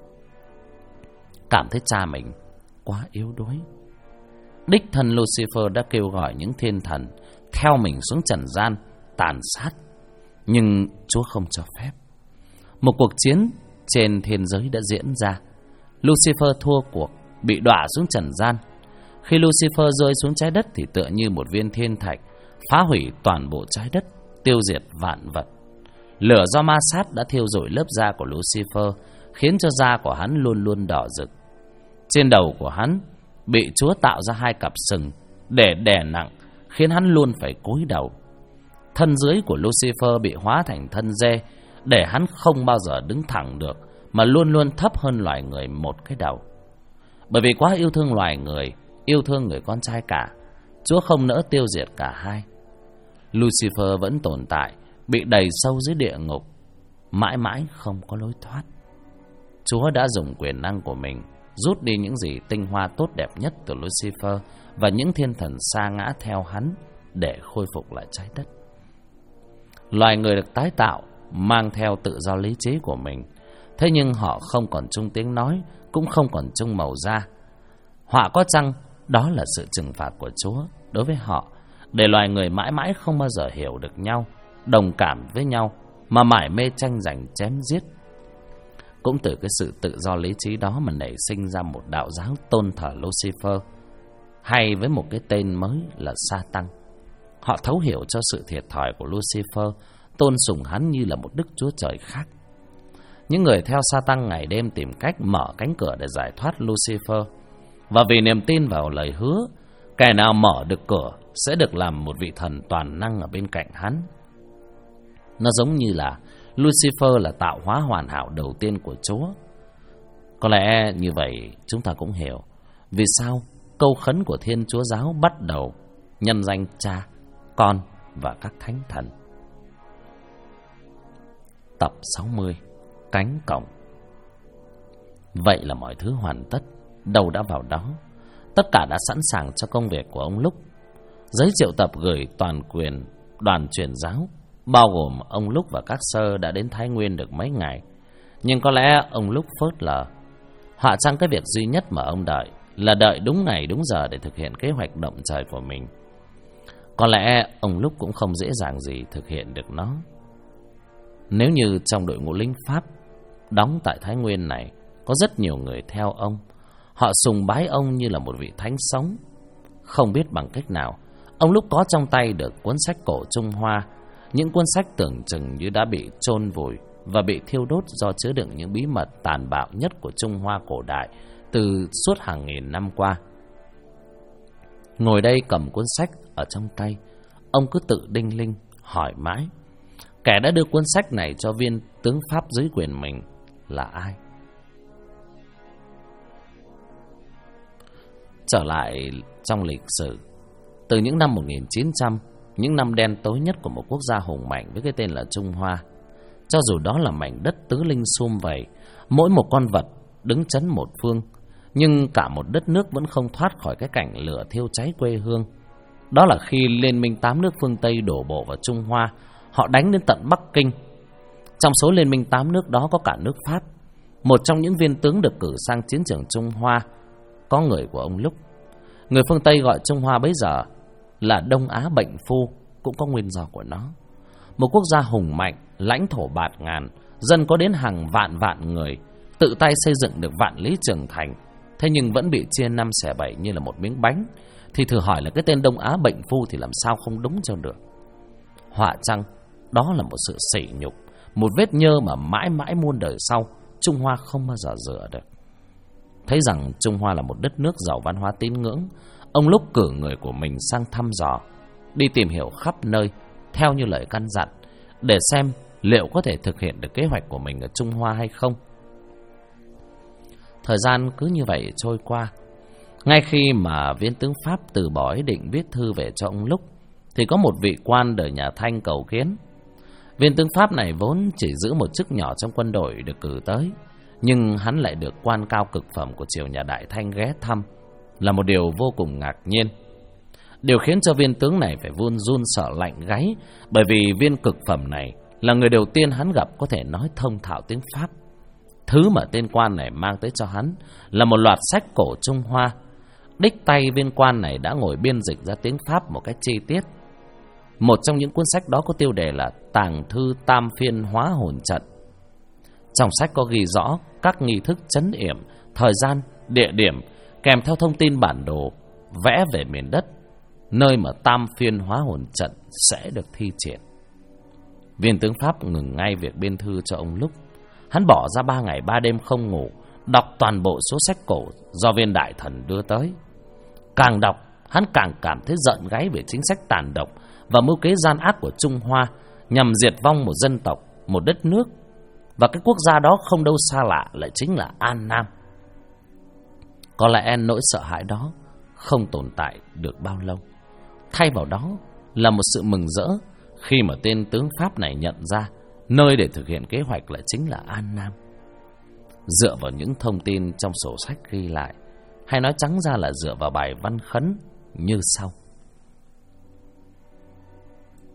Cảm thấy cha mình quá yếu đuối, đích thân Lucifer đã kêu gọi những thiên thần theo mình xuống trần gian tàn sát. Nhưng Chúa không cho phép. Một cuộc chiến trên thiên giới đã diễn ra. Lucifer thua cuộc, bị đọa xuống trần gian. Khi Lucifer rơi xuống trái đất thì tựa như một viên thiên thạch, phá hủy toàn bộ trái đất, tiêu diệt vạn vật. Lửa do ma sát đã thiêu rụi lớp da của Lucifer, khiến cho da của hắn luôn luôn đỏ rực. Trên đầu của hắn bị Chúa tạo ra 2 cặp sừng để đè nặng, khiến hắn luôn phải cúi đầu. Thân dưới của Lucifer bị hóa thành thân dê, để hắn không bao giờ đứng thẳng được, mà luôn luôn thấp hơn loài người một cái đầu. Bởi vì quá yêu thương loài người, yêu thương người con trai cả, Chúa không nỡ tiêu diệt cả hai. Lucifer vẫn tồn tại, bị đầy sâu dưới địa ngục, mãi mãi không có lối thoát. Chúa đã dùng quyền năng của mình rút đi những gì tinh hoa tốt đẹp nhất từ Lucifer và những thiên thần sa ngã theo hắn để khôi phục lại trái đất. loài người được tái tạo, mang theo tự do lý trí của mình. Thế nhưng họ không còn chung tiếng nói, cũng không còn chung màu da. Họa có chăng đó là sự trừng phạt của Chúa đối với họ, để loài người mãi mãi không bao giờ hiểu được nhau, đồng cảm với nhau, mà mải mê tranh giành chém giết. Cũng từ cái sự tự do lý trí đó mà nảy sinh ra một đạo giáo tôn thờ Lucifer, hay với một cái tên mới là Sa-tăng. Họ thấu hiểu cho sự thiệt thòi của Lucifer, tôn sùng hắn như là một đức chúa trời khác. Những người theo Sa-tăng ngày đêm tìm cách mở cánh cửa để giải thoát Lucifer, và vì niềm tin vào lời hứa, kẻ nào mở được cửa sẽ được làm một vị thần toàn năng ở bên cạnh hắn. Nó giống như là Lucifer là tạo hóa hoàn hảo đầu tiên của Chúa. Có lẽ như vậy chúng ta cũng hiểu vì sao câu khấn của Thiên Chúa giáo bắt đầu nhân danh Cha, Con và các thánh thần. Tập 60. Cánh cổng. Vậy là mọi thứ hoàn tất, đâu đã vào đó. Tất cả đã sẵn sàng cho công việc của ông Lúc. Giấy triệu tập gửi toàn quyền đoàn truyền giáo, bao gồm ông Lúc và các sơ, đã đến Thái Nguyên được mấy ngày. Nhưng có lẽ ông Lúc phớt lờ. Họa chăng cái việc duy nhất mà ông đợi là đợi đúng ngày đúng giờ để thực hiện kế hoạch động trời của mình. Có lẽ ông Lúc cũng không dễ dàng gì thực hiện được nó. Nếu như trong đội ngũ lính Pháp đóng tại Thái Nguyên này có rất nhiều người theo ông, họ sùng bái ông như là một vị thánh sống. Không biết bằng cách nào, ông Lúc có trong tay được cuốn sách cổ Trung Hoa, những cuốn sách tưởng chừng như đã bị chôn vùi và bị thiêu đốt do chứa đựng những bí mật tàn bạo nhất của Trung Hoa cổ đại từ suốt hàng nghìn năm qua. Ngồi đây cầm cuốn sách ở trong tay, ông cứ tự đinh linh hỏi mãi, kẻ đã đưa cuốn sách này cho viên tướng Pháp dưới quyền mình là ai? Trở lại trong lịch sử, từ những năm 1900, những năm đen tối nhất của một quốc gia hùng mạnh với cái tên là Trung Hoa, cho dù đó là mảnh đất tứ linh sum vầy, mỗi một con vật đứng chấn một phương, nhưng cả một đất nước vẫn không thoát khỏi cái cảnh lửa thiêu cháy quê hương. Đó là khi Liên minh 8 nước phương Tây đổ bộ vào Trung Hoa, họ đánh đến tận Bắc Kinh. Trong số Liên minh 8 nước đó có cả nước Pháp. Một trong những viên tướng được cử sang chiến trường Trung Hoa có người của ông Lúc. Người phương Tây gọi Trung Hoa bấy giờ là Đông Á bệnh phu, cũng có nguyên do của nó. Một quốc gia hùng mạnh, lãnh thổ bạt ngàn, dân có đến hàng vạn người, tự tay xây dựng được vạn lý trường thành, thế nhưng vẫn bị chia năm xẻ bảy như là một miếng bánh. Thì thử hỏi là cái tên Đông Á bệnh phu thì làm sao không đúng cho được. Họa chăng đó là một sự sỉ nhục, một vết nhơ mà mãi mãi muôn đời sau Trung Hoa không bao giờ rửa được. Thấy rằng Trung Hoa là một đất nước giàu văn hóa tín ngưỡng, ông Lúc cử người của mình sang thăm dò, đi tìm hiểu khắp nơi theo như lời căn dặn, để xem liệu có thể thực hiện được kế hoạch của mình ở Trung Hoa hay không. Thời gian cứ như vậy trôi qua. Ngay khi mà viên tướng Pháp từ bỏ ý định viết thư về cho ông Lúc, thì có một vị quan đời nhà Thanh cầu kiến. Viên tướng Pháp này vốn chỉ giữ một chức nhỏ trong quân đội được cử tới, nhưng hắn lại được quan cao cực phẩm của triều nhà Đại Thanh ghé thăm, là một điều vô cùng ngạc nhiên. Điều khiến cho viên tướng này phải run sợ lạnh gáy, bởi vì viên cực phẩm này là người đầu tiên hắn gặp có thể nói thông thạo tiếng Pháp. Thứ mà tên quan này mang tới cho hắn là một loạt sách cổ Trung Hoa. Đích tay viên quan này đã ngồi biên dịch ra tiếng Pháp một cách chi tiết. Một trong những cuốn sách đó có tiêu đề là Tàng thư Tam Phiên Hóa Hồn Trận. Trong sách có ghi rõ các nghi thức trấn yểm, thời gian, địa điểm, kèm theo thông tin bản đồ vẽ về miền đất nơi mà Tam Phiên Hóa Hồn Trận sẽ được thi triển. Viên tướng Pháp ngừng ngay việc biên thư cho ông Lúc. Hắn bỏ ra 3 ngày 3 đêm không ngủ, đọc toàn bộ số sách cổ do viên đại thần đưa tới. Càng đọc, hắn càng cảm thấy rợn gáy về chính sách tàn độc và mưu kế gian ác của Trung Hoa nhằm diệt vong một dân tộc, một đất nước. Và cái quốc gia đó không đâu xa lạ lại chính là An Nam. Có lẽ nỗi sợ hãi đó không tồn tại được bao lâu. Thay vào đó là một sự mừng rỡ khi mà tên tướng Pháp này nhận ra nơi để thực hiện kế hoạch lại chính là An Nam. Dựa vào những thông tin trong sổ sách ghi lại, hay nói trắng ra là dựa vào bài văn khấn như sau.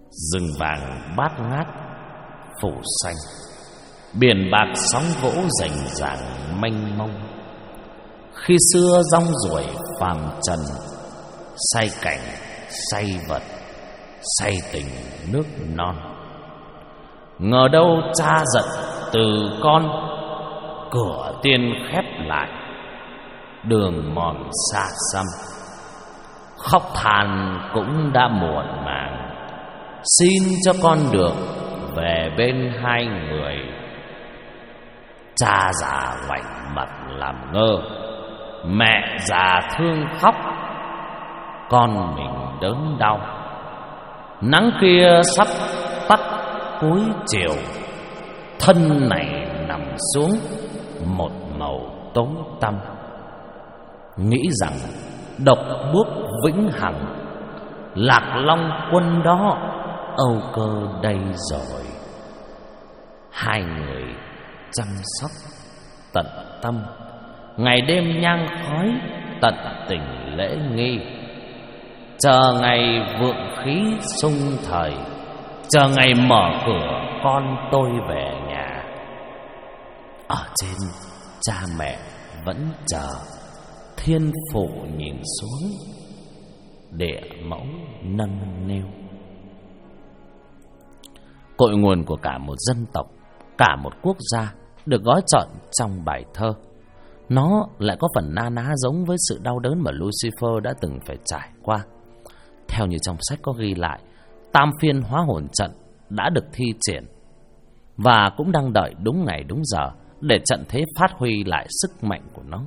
Rừng vàng bát ngát phủ xanh, biển bạc sóng vỗ rành ràng mênh mông. Khi xưa rong ruổi phàm trần, say cảnh say vật, say tình nước non. Ngờ đâu cha giận từ con, cửa tiên khép lại, đường mòn xa xăm. Khóc than cũng đã muộn màng, xin cho con được về bên hai người. Cha già ngoảnh mặt làm ngơ, mẹ già thương khóc, con mình đớn đau. Nắng kia sắp tắt cuối chiều, thân này nằm xuống một màu tối tăm. Nghĩ rằng độc bước vĩnh hằng, Lạc Long Quân đó âu cơ đây rồi. Hai người chăm sóc tận tâm, ngày đêm nhang khói tận tình lễ nghi. Chờ ngày vượng khí sung thời, chờ ngày mở cửa con tôi về nhà. Ở trên cha mẹ vẫn chờ, thiên phụ nhìn xuống, địa mẫu nâng niu. Cội nguồn của cả một dân tộc, cả một quốc gia được gói trọn trong bài thơ. Nó lại có phần na ná giống với sự đau đớn mà Lucifer đã từng phải trải qua. Theo như trong sách có ghi lại, tam phiên hóa hồn trận đã được thi triển và cũng đang đợi đúng ngày đúng giờ để trận thế phát huy lại sức mạnh của nó.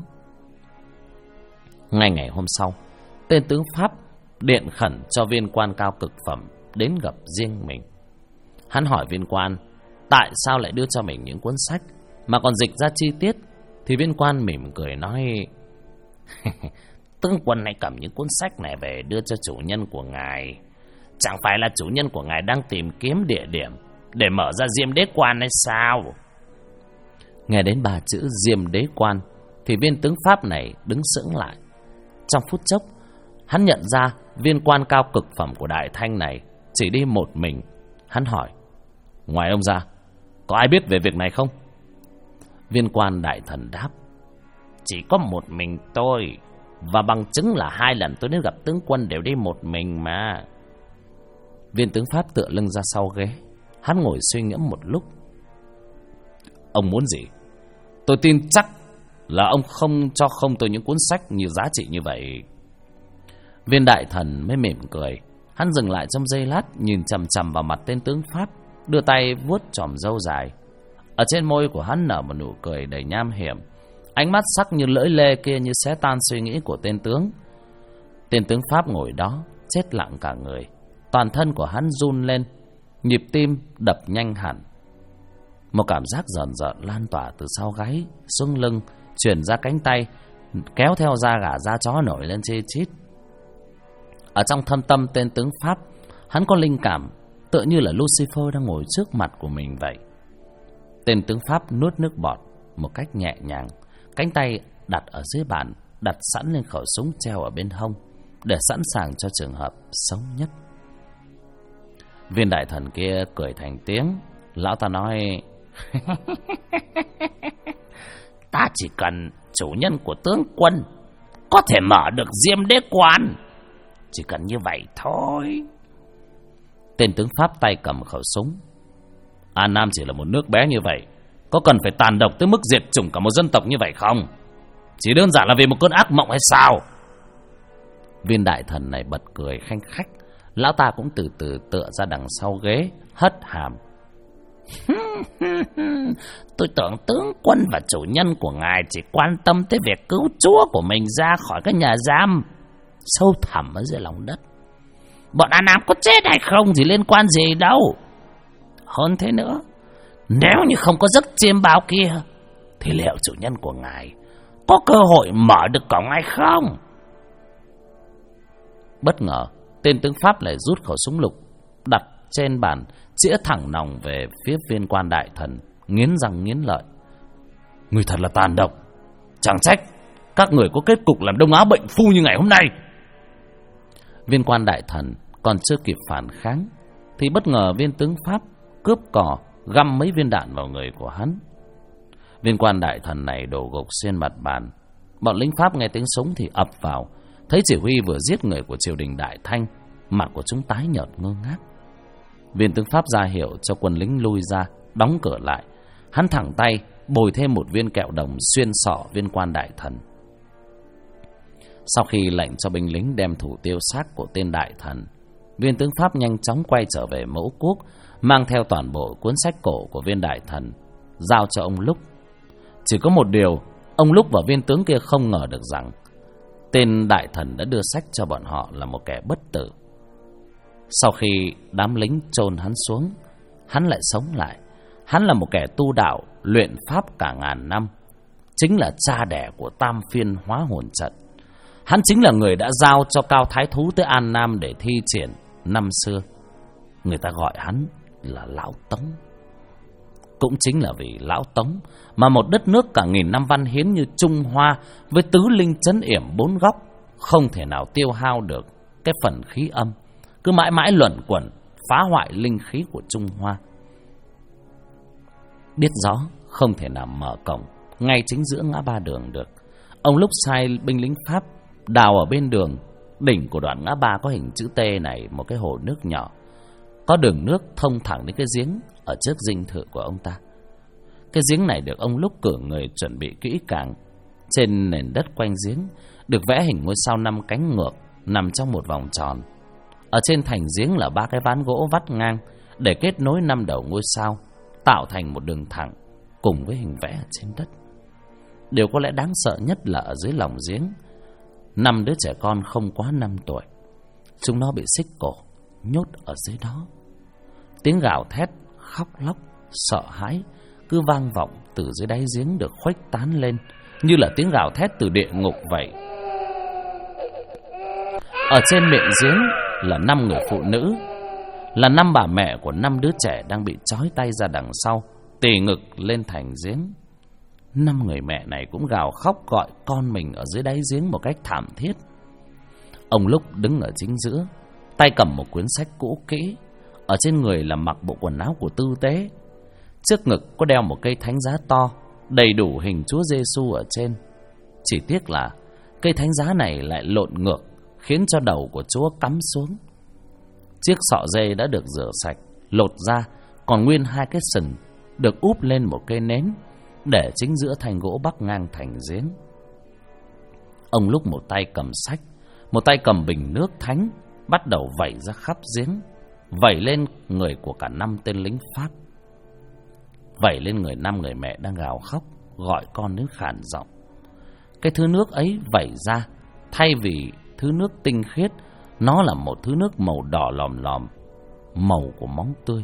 Ngày hôm sau, tên tướng Pháp điện khẩn cho viên quan cao cực phẩm đến gặp riêng mình. Hắn hỏi viên quan tại sao lại đưa cho mình những cuốn sách mà còn dịch ra chi tiết, thì viên quan mỉm cười nói: tướng quân hãy cầm những cuốn sách này về đưa cho chủ nhân của ngài. Chẳng phải là chủ nhân của ngài đang tìm kiếm địa điểm để mở ra Diêm Đế Quan hay sao? Nghe đến ba chữ Diêm Đế Quan thì viên tướng Pháp này đứng sững lại. Trong phút chốc, hắn nhận ra viên quan cao cực phẩm của Đại Thanh này chỉ đi một mình. Hắn hỏi: ngoài ông ra, có ai biết về việc này không? Viên quan đại thần đáp: chỉ có một mình tôi, và bằng chứng là 2 lần tôi đến gặp tướng quân đều đi một mình mà. Viên tướng Pháp tựa lưng ra sau ghế. Hắn ngồi suy ngẫm một lúc. Ông muốn gì? Tôi tin chắc là ông không cho tôi những cuốn sách nhiều giá trị như vậy. Viên đại thần mới mỉm cười. Hắn dừng lại trong giây lát, nhìn chằm chằm vào mặt tên tướng Pháp, đưa tay vuốt chòm râu dài. Ở trên môi của hắn nở một nụ cười đầy nham hiểm. Ánh mắt sắc như lưỡi lê kia như xé tan suy nghĩ của tên tướng. Tên tướng Pháp ngồi đó chết lặng cả người. Toàn thân của hắn run lên, nhịp tim đập nhanh hẳn. Một cảm giác rờn rợn lan tỏa từ sau gáy xuống lưng, chuyển ra cánh tay, kéo theo da gà da chó nổi lên chi chít. Ở trong thâm tâm tên tướng Pháp, hắn có linh cảm tựa như là Lucifer đang ngồi trước mặt của mình vậy. Tên tướng Pháp nuốt nước bọt một cách nhẹ nhàng, cánh tay đặt ở dưới bàn, đặt sẵn lên khẩu súng treo ở bên hông, để sẵn sàng cho trường hợp xấu nhất. Viên đại thần kia cười thành tiếng. Lão ta nói: ta chỉ cần chủ nhân của tướng quân có thể mở được Diêm Đế Quan, chỉ cần như vậy thôi. Tên tướng Pháp tay cầm khẩu súng: An Nam chỉ là một nước bé như vậy, có cần phải tàn độc tới mức diệt chủng cả một dân tộc như vậy không? Chỉ đơn giản là vì một cơn ác mộng hay sao? Viên đại thần này bật cười khanh khách. Lão ta cũng từ từ tựa ra đằng sau ghế, hất hàm: tôi tưởng tướng quân và chủ nhân của ngài chỉ quan tâm tới việc cứu chúa của mình ra khỏi cái nhà giam sâu thẳm ở dưới lòng đất. Bọn An Nam có chết hay không thì liên quan gì đâu. Hơn thế nữa, nếu như không có giấc chiêm bao kia thì liệu chủ nhân của ngài có cơ hội mở được cổng hay không? Bất ngờ, tên tướng Pháp lại rút khẩu súng lục đặt trên bàn, chĩa thẳng nòng về phía viên quan đại thần, nghiến răng nghiến lợi: người thật là tàn độc, chẳng trách các người có kết cục làm Đông Á bệnh phu như ngày hôm nay. Viên quan đại thần còn chưa kịp phản kháng thì bất ngờ viên tướng Pháp cướp cò găm mấy viên đạn vào người của hắn. Viên quan đại thần này đổ gục trên mặt bàn. Bọn lính Pháp nghe tiếng súng thì ập vào, thấy chỉ huy vừa giết người của triều đình Đại Thanh, mặt của chúng tái nhợt ngơ ngác. Viên tướng Pháp ra hiệu cho quân lính lui ra, đóng cửa lại. Hắn thẳng tay bồi thêm một viên kẹo đồng xuyên sọ viên quan đại thần. Sau khi lệnh cho binh lính đem thủ tiêu xác của tên đại thần, viên tướng Pháp nhanh chóng quay trở về Mẫu Quốc, mang theo toàn bộ cuốn sách cổ của viên đại thần, giao cho ông Lúc. Chỉ có một điều, ông Lúc và viên tướng kia không ngờ được rằng tên đại thần đã đưa sách cho bọn họ là một kẻ bất tử. Sau khi đám lính chôn hắn xuống, hắn lại sống lại. Hắn là một kẻ tu đạo, luyện pháp cả ngàn năm, chính là cha đẻ của Tam Phiên Hóa Hồn Trận. Hắn chính là người đã giao cho Cao Thái Thú tới An Nam để thi triển năm xưa. Người ta gọi hắn là Lão Tống. Cũng chính là vì Lão Tống mà một đất nước cả nghìn năm văn hiến như Trung Hoa với tứ linh trấn yểm bốn góc không thể nào tiêu hao được cái phần khí âm, cứ mãi mãi luẩn quẩn phá hoại linh khí của Trung Hoa. Biết rõ không thể nào mở cổng ngay chính giữa ngã ba đường được, ông Lúc sai binh lính Pháp đào ở bên đường đỉnh của đoạn ngã ba có hình chữ T này một cái hồ nước nhỏ, có đường nước thông thẳng đến cái giếng ở trước dinh thự của ông ta. Cái giếng này được ông Lúc cử người chuẩn bị kỹ càng. Trên nền đất quanh giếng được vẽ hình ngôi sao 5 cánh ngược nằm trong một vòng tròn. Ở trên thành giếng là 3 cái ván gỗ vắt ngang để kết nối 5 đầu ngôi sao, tạo thành một đường thẳng cùng với hình vẽ ở trên đất. Điều có lẽ đáng sợ nhất là ở dưới lòng giếng 5 đứa trẻ con không quá 5 tuổi. Chúng nó bị xích cổ nhốt ở dưới đó. Tiếng gào thét, khóc lóc, sợ hãi cứ vang vọng từ dưới đáy giếng được khuếch tán lên như là tiếng gào thét từ địa ngục vậy. Ở trên miệng giếng là 5 người phụ nữ, là 5 bà mẹ của 5 đứa trẻ đang bị trói tay ra đằng sau, tì ngực lên thành giếng. 5 người mẹ này cũng gào khóc gọi con mình ở dưới đáy giếng một cách thảm thiết. Ông Lúc đứng ở chính giữa, tay cầm một cuốn sách cũ kỹ, ở trên người là mặc bộ quần áo của tư tế. Trước ngực có đeo một cây thánh giá to, đầy đủ hình Chúa Giêsu ở trên. Chỉ tiếc là cây thánh giá này lại lộn ngược, khiến cho đầu của Chúa cắm xuống. Chiếc sọ dê đã được rửa sạch, lột ra, còn nguyên 2 cái sừng được úp lên một cây nến, để chính giữa thành gỗ bắc ngang thành giếng. Ông Lúc một tay cầm sách, một tay cầm bình nước thánh, bắt đầu vẩy ra khắp giếng, vẩy lên người của cả 5 tên lính Pháp, vẩy lên người 5 người mẹ đang gào khóc gọi con đến khản giọng. Cái thứ nước ấy vẩy ra, thay vì thứ nước tinh khiết, nó là một thứ nước màu đỏ lòm lòm, màu của máu tươi.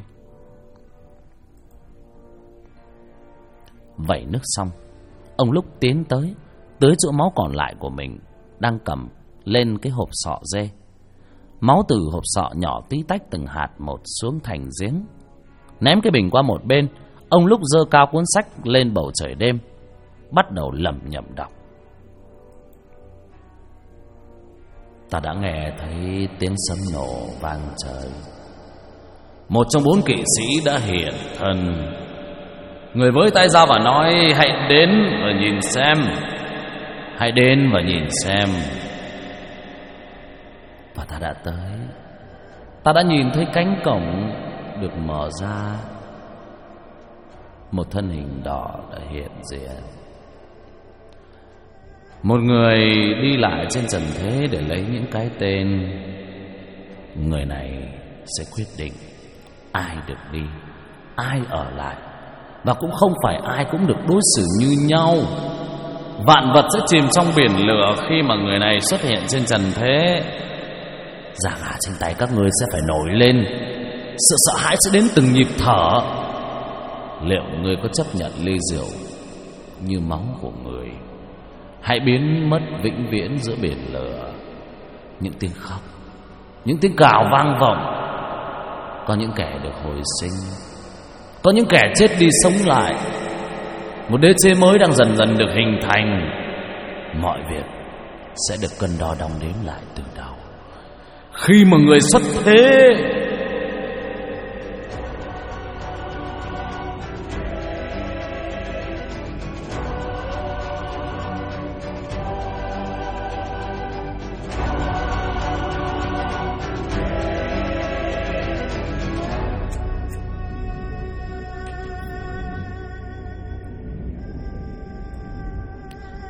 Vẩy nước xong, ông Lúc tiến tới, tưới chỗ máu còn lại của mình đang cầm lên cái hộp sọ dê. Máu từ hộp sọ nhỏ tí tách từng hạt một xuống thành giếng. Ném cái bình qua một bên, ông Lúc giơ cao cuốn sách lên bầu trời đêm, bắt đầu lẩm nhẩm đọc. Ta đã nghe thấy tiếng sấm nổ vang trời. Một trong 4 kỵ sĩ đã hiện thân. Người với tay ra và nói: hãy đến và nhìn xem. Hãy đến và nhìn xem. Và ta đã tới. Ta đã nhìn thấy cánh cổng được mở ra. Một thân hình đỏ đã hiện diện. Một người đi lại trên trần thế để lấy những cái tên. Người này sẽ quyết định ai được đi, ai ở lại. Và cũng không phải ai cũng được đối xử như nhau. Vạn vật sẽ chìm trong biển lửa khi mà người này xuất hiện trên trần thế. Da gà trên tay các ngươi sẽ phải nổi lên. Sự sợ hãi sẽ đến từng nhịp thở. Liệu ngươi có chấp nhận ly rượu như máu của người? Hãy biến mất vĩnh viễn giữa biển lửa. Những tiếng khóc, những tiếng gào vang vọng. Có những kẻ được hồi sinh, có những kẻ chết đi sống lại. Một đế chế mới đang dần dần được hình thành. Mọi việc sẽ được cân đo đong đếm lại từ đầu. Khi mà người xuất thế,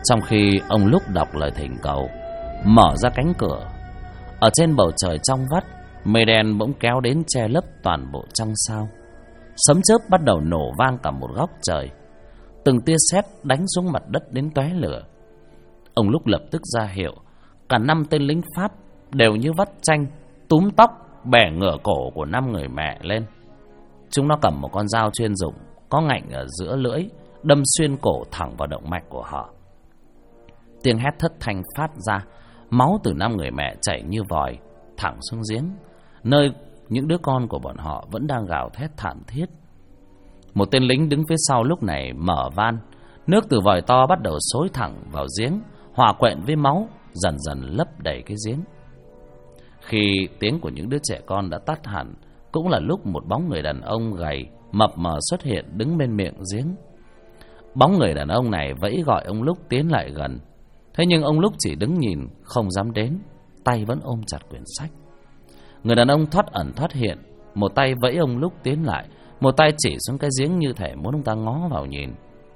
Trong khi ông Lúc đọc lời thỉnh cầu, mở ra cánh cửa, ở trên bầu trời trong vắt, mây đen bỗng kéo đến che lấp toàn bộ trăng sao. Sấm chớp bắt đầu nổ vang cả một góc trời. Từng tia sét đánh xuống mặt đất đến tóe lửa. Ông Lúc lập tức ra hiệu, cả 5 tên lính Pháp đều như vắt chanh, túm tóc, bẻ ngửa cổ của 5 người mẹ lên. Chúng nó cầm một con dao chuyên dụng, có ngạnh ở giữa lưỡi, đâm xuyên cổ thẳng vào động mạch của họ. Tiếng hét thất thanh phát ra, máu từ 5 người mẹ chảy như vòi thẳng xuống giếng, nơi những đứa con của bọn họ vẫn đang gào thét thảm thiết. Một tên lính đứng phía sau lúc này mở van, nước từ vòi to bắt đầu xối thẳng vào giếng, hòa quyện với máu, dần dần lấp đầy cái giếng. Khi tiếng của những đứa trẻ con đã tắt hẳn, cũng là lúc một bóng người đàn ông gầy mập mờ xuất hiện đứng bên miệng giếng. Bóng người đàn ông này vẫy gọi ông Lúc tiến lại gần. Thế nhưng ông Lúc chỉ đứng nhìn, không dám đến, tay vẫn ôm chặt quyển sách. Người đàn ông thoát ẩn thoát hiện, một tay vẫy ông Lúc tiến lại, một tay chỉ xuống cái giếng như thể muốn ông ta ngó vào nhìn.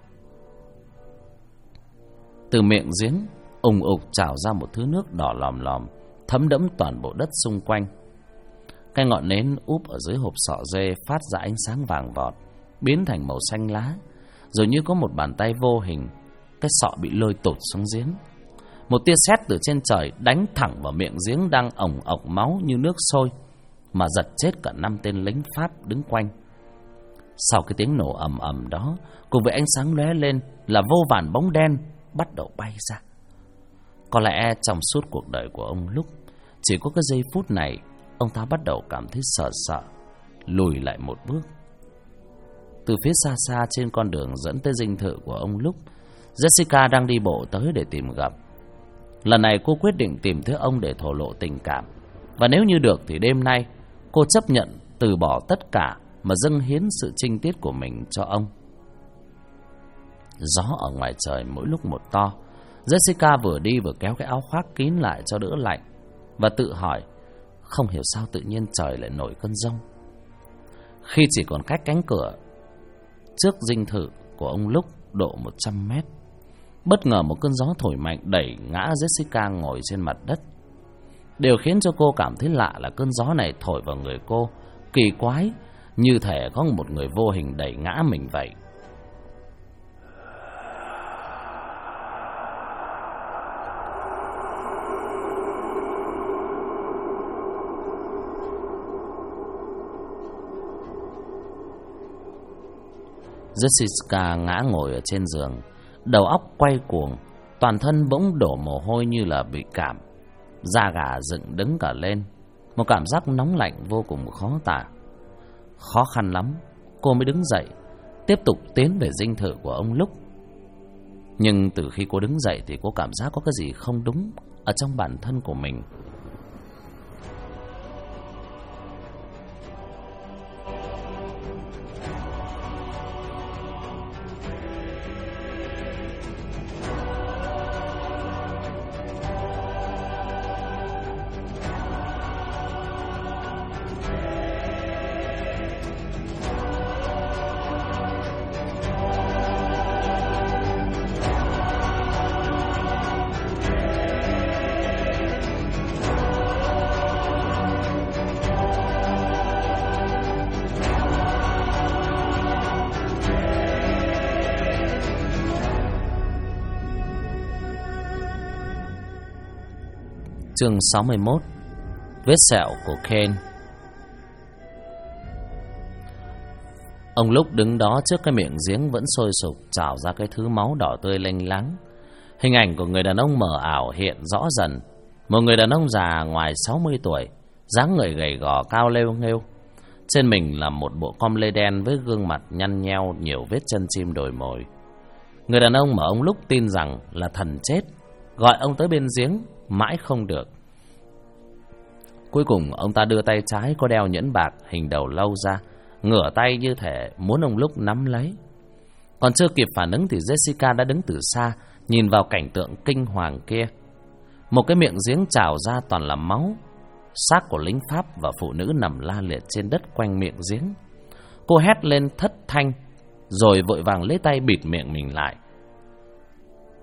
Từ miệng giếng ùng ục trào ra một thứ nước đỏ lòm lòm, thấm đẫm toàn bộ đất xung quanh. Cái ngọn nến úp ở dưới hộp sọ dê phát ra ánh sáng vàng vọt, biến thành màu xanh lá, rồi như có một bàn tay vô hình, cái sọ bị lôi tụt xuống giếng. Một tia sét từ trên trời đánh thẳng vào miệng giếng đang ồng ọc máu như nước sôi, mà giật chết cả 5 tên lính Pháp đứng quanh. Sau cái tiếng nổ ầm ầm đó, cùng với ánh sáng lóe lên, là vô vàn bóng đen bắt đầu bay ra. Có lẽ trong suốt cuộc đời của ông Lúc, chỉ có cái giây phút này ông ta bắt đầu cảm thấy sợ sợ, lùi lại một bước. Từ phía xa xa trên con đường dẫn tới dinh thự của ông Lúc, Jessica đang đi bộ tới để tìm gặp. Lần này cô quyết định tìm thấy ông để thổ lộ tình cảm, và nếu như được thì đêm nay cô chấp nhận từ bỏ tất cả mà dâng hiến sự trinh tiết của mình cho ông. Gió ở ngoài trời mỗi lúc một to. Jessica vừa đi vừa kéo cái áo khoác kín lại cho đỡ lạnh, và tự hỏi không hiểu sao tự nhiên trời lại nổi cơn giông. Khi chỉ còn cách cánh cửa trước dinh thự của ông Lúc độ 100 mét, bất ngờ một cơn gió thổi mạnh đẩy ngã Jessica ngồi trên mặt đất. Điều khiến cho cô cảm thấy lạ là cơn gió này thổi vào người cô kỳ quái, như thể có một người vô hình đẩy ngã mình vậy. Jessica ngã ngồi ở trên giường, đầu óc quay cuồng, toàn thân bỗng đổ mồ hôi như là bị cảm, da gà dựng đứng cả lên. Một cảm giác nóng lạnh vô cùng khó tả. Khó khăn lắm cô mới đứng dậy, tiếp tục tiến về dinh thự của ông Lúc. Nhưng từ khi cô đứng dậy thì cô cảm giác có cái gì không đúng ở trong bản thân của mình. Chương 61. Vết sẹo của Ken. Ông Lúc đứng đó trước cái miệng giếng vẫn sôi sục trào ra cái thứ máu đỏ tươi lênh láng. Hình ảnh của người đàn ông mờ ảo hiện rõ dần. Một người đàn ông già ngoài 60 tuổi, dáng người gầy gò cao lêu nghêu. Trên mình là một bộ com lê đen với gương mặt nhăn nheo nhiều vết chân chim đồi mồi. Người đàn ông mà ông Lúc tin rằng là thần chết, gọi ông tới bên giếng mãi không được. Cuối cùng ông ta đưa tay trái có đeo nhẫn bạc hình đầu lâu ra, ngửa tay như thể muốn ông Lúc nắm lấy. Còn chưa kịp phản ứng thì Jessica đã đứng từ xa, nhìn vào cảnh tượng kinh hoàng kia. Một cái miệng giếng trào ra toàn là máu, xác của lính Pháp và phụ nữ nằm la liệt trên đất quanh miệng giếng. Cô hét lên thất thanh, rồi vội vàng lấy tay bịt miệng mình lại.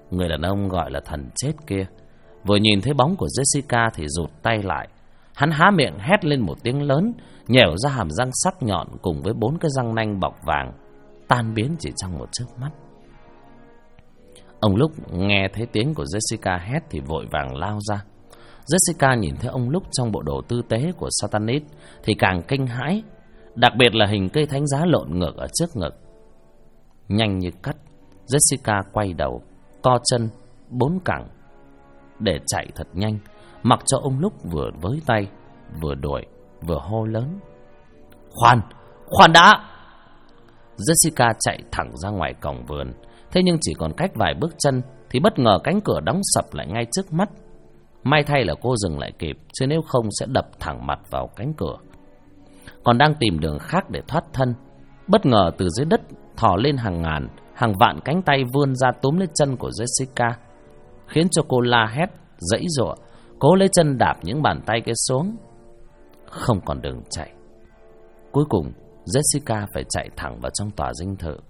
người đàn ông gọi là thần chết kia, vừa nhìn thấy bóng của Jessica thì rụt tay lại. Hắn há miệng hét lên một tiếng lớn, nhẻo ra hàm răng sắc nhọn cùng với 4 cái răng nanh bọc vàng, tan biến chỉ trong một chớp mắt. Ông Lúc nghe thấy tiếng của Jessica hét thì vội vàng lao ra. Jessica nhìn thấy ông Lúc trong bộ đồ tư tế của Satanist thì càng kinh hãi, đặc biệt là hình cây thánh giá lộn ngược ở trước ngực. Nhanh như cắt, Jessica quay đầu, co chân 4 cẳng để chạy thật nhanh, mặc cho ông Lúc vừa với tay, vừa đuổi, vừa hô lớn: Khoan, khoan đã! Jessica chạy thẳng ra ngoài cổng vườn. Thế nhưng chỉ còn cách vài bước chân thì bất ngờ cánh cửa đóng sập lại ngay trước mắt. May thay là cô dừng lại kịp, chứ nếu không sẽ đập thẳng mặt vào cánh cửa. Còn đang tìm đường khác để thoát thân, bất ngờ từ dưới đất thò lên hàng ngàn, hàng vạn cánh tay vươn ra túm lấy chân của Jessica, khiến cho cô la hét, giãy giụa, cố lấy chân đạp những bàn tay kia xuống. Không còn đường chạy. Cuối cùng Jessica phải chạy thẳng vào trong tòa dinh thự.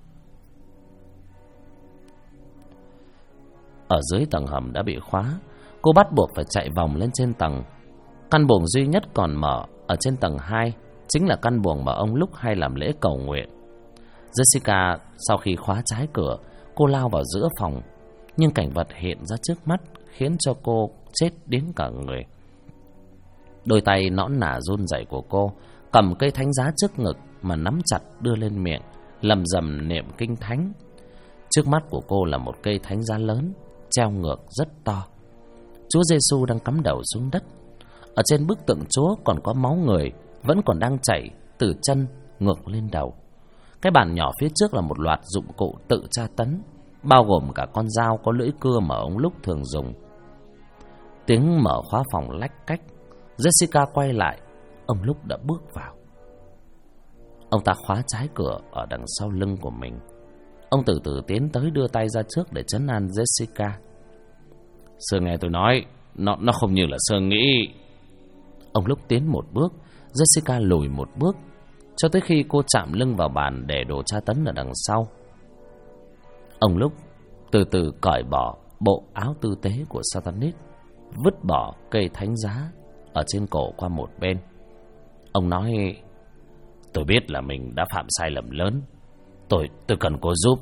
Ở dưới tầng hầm đã bị khóa, cô bắt buộc phải chạy vòng lên trên tầng. Căn buồng duy nhất còn mở ở trên tầng 2 chính là căn buồng mà ông Lúc hay làm lễ cầu nguyện. Jessica sau khi khóa trái cửa, cô lao vào giữa phòng, nhưng cảnh vật hiện ra trước mắt khiến cho cô chết điếng cả người. Đôi tay nõn nà run rẩy của cô cầm cây thánh giá trước ngực mà nắm chặt đưa lên miệng, lầm rầm niệm kinh thánh. Trước mắt của cô là một cây thánh giá lớn treo ngược rất to. Chúa Giêsu đang cắm đầu xuống đất. Ở trên bức tượng Chúa còn có máu người vẫn còn đang chảy từ chân ngược lên đầu. Cái bàn nhỏ phía trước là một loạt dụng cụ tự tra tấn, bao gồm cả con dao có lưỡi cưa mà ông Lúc thường dùng. Tiếng mở khóa phòng lách cách. Jessica quay lại, ông Lúc đã bước vào. Ông ta khóa trái cửa ở đằng sau lưng của mình. Ông từ từ tiến tới, đưa tay ra trước để trấn an Jessica. Sơ nghe tôi nói, nó không như là Sơ nghĩ. Ông Lúc tiến một bước, Jessica lùi một bước, cho tới khi cô chạm lưng vào bàn để đồ tra tấn ở đằng sau. Ông Lúc từ từ cởi bỏ bộ áo tư tế của Satanist, vứt bỏ cây thánh giá ở trên cổ qua một bên. Ông nói: Tôi biết là mình đã phạm sai lầm lớn. Tôi cần cô giúp.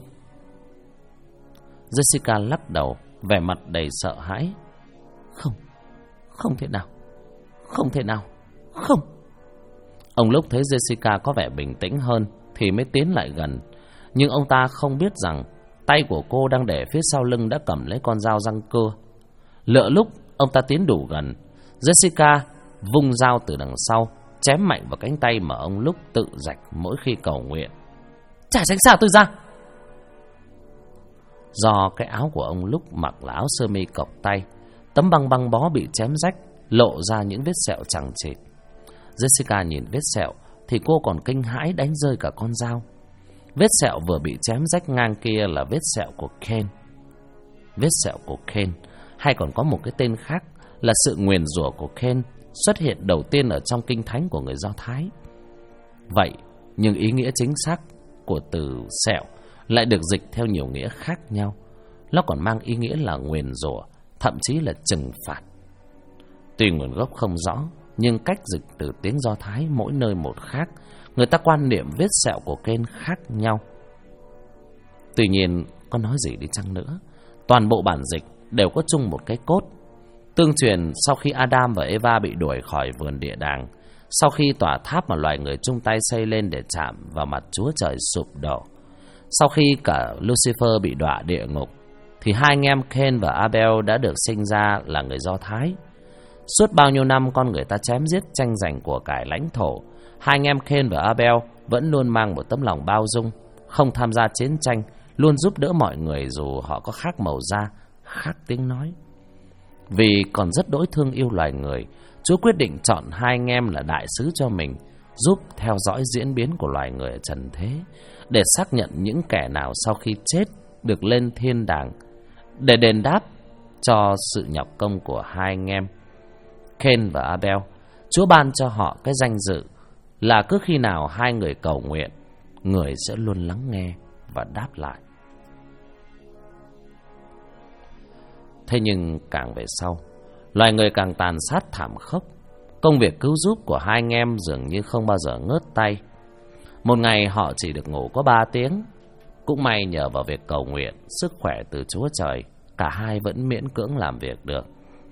Jessica lắc đầu, vẻ mặt đầy sợ hãi. Không thể nào. Không thể nào. Không. Ông Lúc thấy Jessica có vẻ bình tĩnh hơn thì mới tiến lại gần. Nhưng ông ta không biết rằng tay của cô đang để phía sau lưng đã cầm lấy con dao răng cưa. Lựa lúc ông ta tiến đủ gần, Jessica vung dao từ đằng sau, chém mạnh vào cánh tay mà ông Lúc tự rạch mỗi khi cầu nguyện. Trả tránh xa tôi ra! Do cái áo của ông Lúc mặc là áo sơ mi cộc tay, tấm băng bó bị chém rách, lộ ra những vết sẹo chằng chịt. Jessica nhìn vết sẹo thì cô còn kinh hãi đánh rơi cả con dao. Vết sẹo vừa bị chém rách ngang kia là vết sẹo của Cain. Vết sẹo của Cain, hay còn có một cái tên khác là sự nguyền rủa của Cain, xuất hiện đầu tiên ở trong kinh thánh của người Do Thái. Vậy nhưng ý nghĩa chính xác của từ sẹo lại được dịch theo nhiều nghĩa khác nhau. Nó còn mang ý nghĩa là nguyền rủa, thậm chí là trừng phạt. Tuy nguồn gốc không rõ, nhưng cách dịch từ tiếng Do Thái mỗi nơi một khác, người ta quan niệm vết sẹo của Cain khác nhau. Tuy nhiên, có nói gì đi chăng nữa, toàn bộ bản dịch đều có chung một cái cốt. Tương truyền sau khi Adam và Eva bị đuổi khỏi vườn địa đàng, sau khi tòa tháp mà loài người chung tay xây lên để chạm vào mặt Chúa Trời sụp đổ, sau khi cả Lucifer bị đọa địa ngục, thì hai anh em Cain và Abel đã được sinh ra là người Do Thái. Suốt bao nhiêu năm con người ta chém giết tranh giành của cải lãnh thổ, hai anh em Cain và Abel vẫn luôn mang một tấm lòng bao dung, không tham gia chiến tranh, luôn giúp đỡ mọi người dù họ có khác màu da, khác tiếng nói. Vì còn rất đỗi thương yêu loài người, Chúa quyết định chọn hai anh em là đại sứ cho mình, giúp theo dõi diễn biến của loài người ở trần thế, để xác nhận những kẻ nào sau khi chết được lên thiên đàng, để đền đáp cho sự nhọc công của hai anh em Cain và Abel. Chúa ban cho họ cái danh dự là cứ khi nào hai người cầu nguyện, người sẽ luôn lắng nghe và đáp lại. Thế nhưng càng về sau, loài người càng tàn sát thảm khốc. Công việc cứu giúp của hai anh em dường như không bao giờ ngớt tay. Một ngày họ chỉ được ngủ có 3 tiếng. Cũng may nhờ vào việc cầu nguyện, sức khỏe từ Chúa Trời, cả hai vẫn miễn cưỡng làm việc được.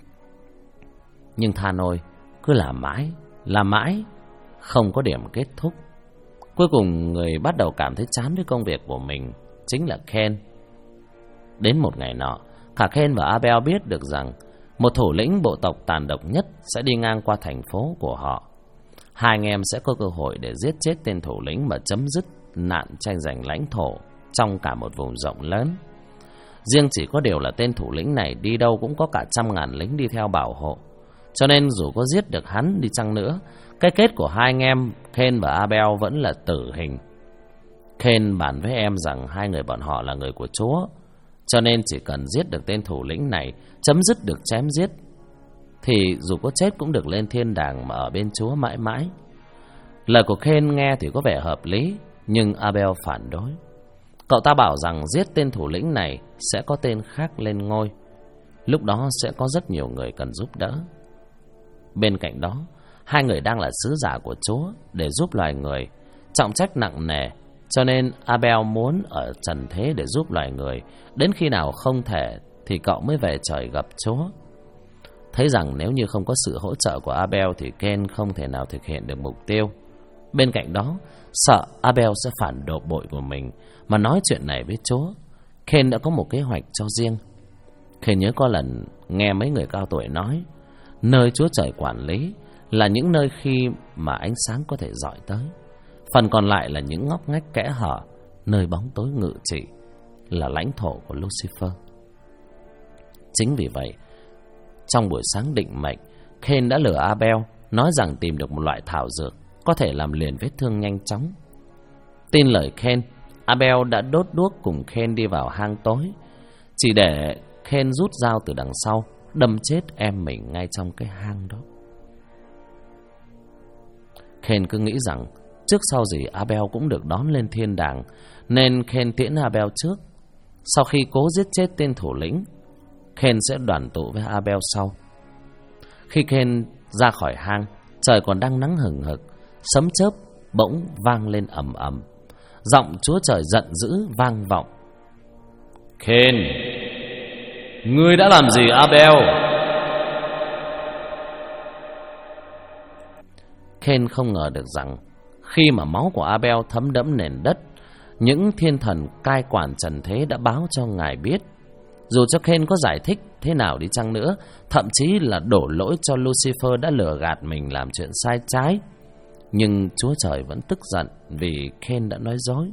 Nhưng tha nôi, cứ làm mãi, không có điểm kết thúc. Cuối cùng người bắt đầu cảm thấy chán với công việc của mình, chính là Ken. Đến một ngày nọ, cả Ken và Abel biết được rằng một thủ lĩnh bộ tộc tàn độc nhất sẽ đi ngang qua thành phố của họ. Hai anh em sẽ có cơ hội để giết chết tên thủ lĩnh mà chấm dứt nạn tranh giành lãnh thổ trong cả một vùng rộng lớn. Riêng chỉ có điều là tên thủ lĩnh này đi đâu cũng có cả 100.000 lính đi theo bảo hộ. Cho nên dù có giết được hắn đi chăng nữa, cái kết của hai anh em Ken và Abel vẫn là tử hình. Ken bàn với em rằng hai người bọn họ là người của Chúa, cho nên chỉ cần giết được tên thủ lĩnh này, chấm dứt được chém giết, thì dù có chết cũng được lên thiên đàng mà ở bên Chúa mãi mãi. Lời của Ken nghe thì có vẻ hợp lý, nhưng Abel phản đối. Cậu ta bảo rằng giết tên thủ lĩnh này sẽ có tên khác lên ngôi. Lúc đó sẽ có rất nhiều người cần giúp đỡ. Bên cạnh đó, hai người đang là sứ giả của Chúa để giúp loài người, trọng trách nặng nề. Cho nên Abel muốn ở trần thế để giúp loài người, đến khi nào không thể thì cậu mới về trời gặp Chúa. Thấy rằng nếu như không có sự hỗ trợ của Abel thì Ken không thể nào thực hiện được mục tiêu. Bên cạnh đó, sợ Abel sẽ phản bội của mình mà nói chuyện này với Chúa, Ken đã có một kế hoạch cho riêng. Ken nhớ có lần nghe mấy người cao tuổi nói, nơi Chúa Trời quản lý là những nơi khi mà ánh sáng có thể dọi tới, phần còn lại là những ngóc ngách kẽ hở, nơi bóng tối ngự trị, là lãnh thổ của Lucifer. Chính vì vậy, trong buổi sáng định mệnh, Ken đã lừa Abel, nói rằng tìm được một loại thảo dược có thể làm liền vết thương nhanh chóng. Tin lời Ken, Abel đã đốt đuốc cùng Ken đi vào hang tối, chỉ để Ken rút dao từ đằng sau đâm chết em mình ngay trong cái hang đó. Ken cứ nghĩ rằng trước sau gì Abel cũng được đón lên thiên đàng, nên Ken tiễn Abel trước. Sau khi cố giết chết tên thủ lĩnh, Ken sẽ đoàn tụ với Abel sau. Khi Ken ra khỏi hang, trời còn đang nắng hừng hực, sấm chớp bỗng vang lên ầm ầm. Giọng Chúa Trời giận dữ vang vọng. Ken, ngươi đã làm gì Abel? Ken không ngờ được rằng khi mà máu của Abel thấm đẫm nền đất, những thiên thần cai quản trần thế đã báo cho ngài biết. Dù cho Ken có giải thích thế nào đi chăng nữa, thậm chí là đổ lỗi cho Lucifer đã lừa gạt mình làm chuyện sai trái, nhưng Chúa Trời vẫn tức giận vì Ken đã nói dối.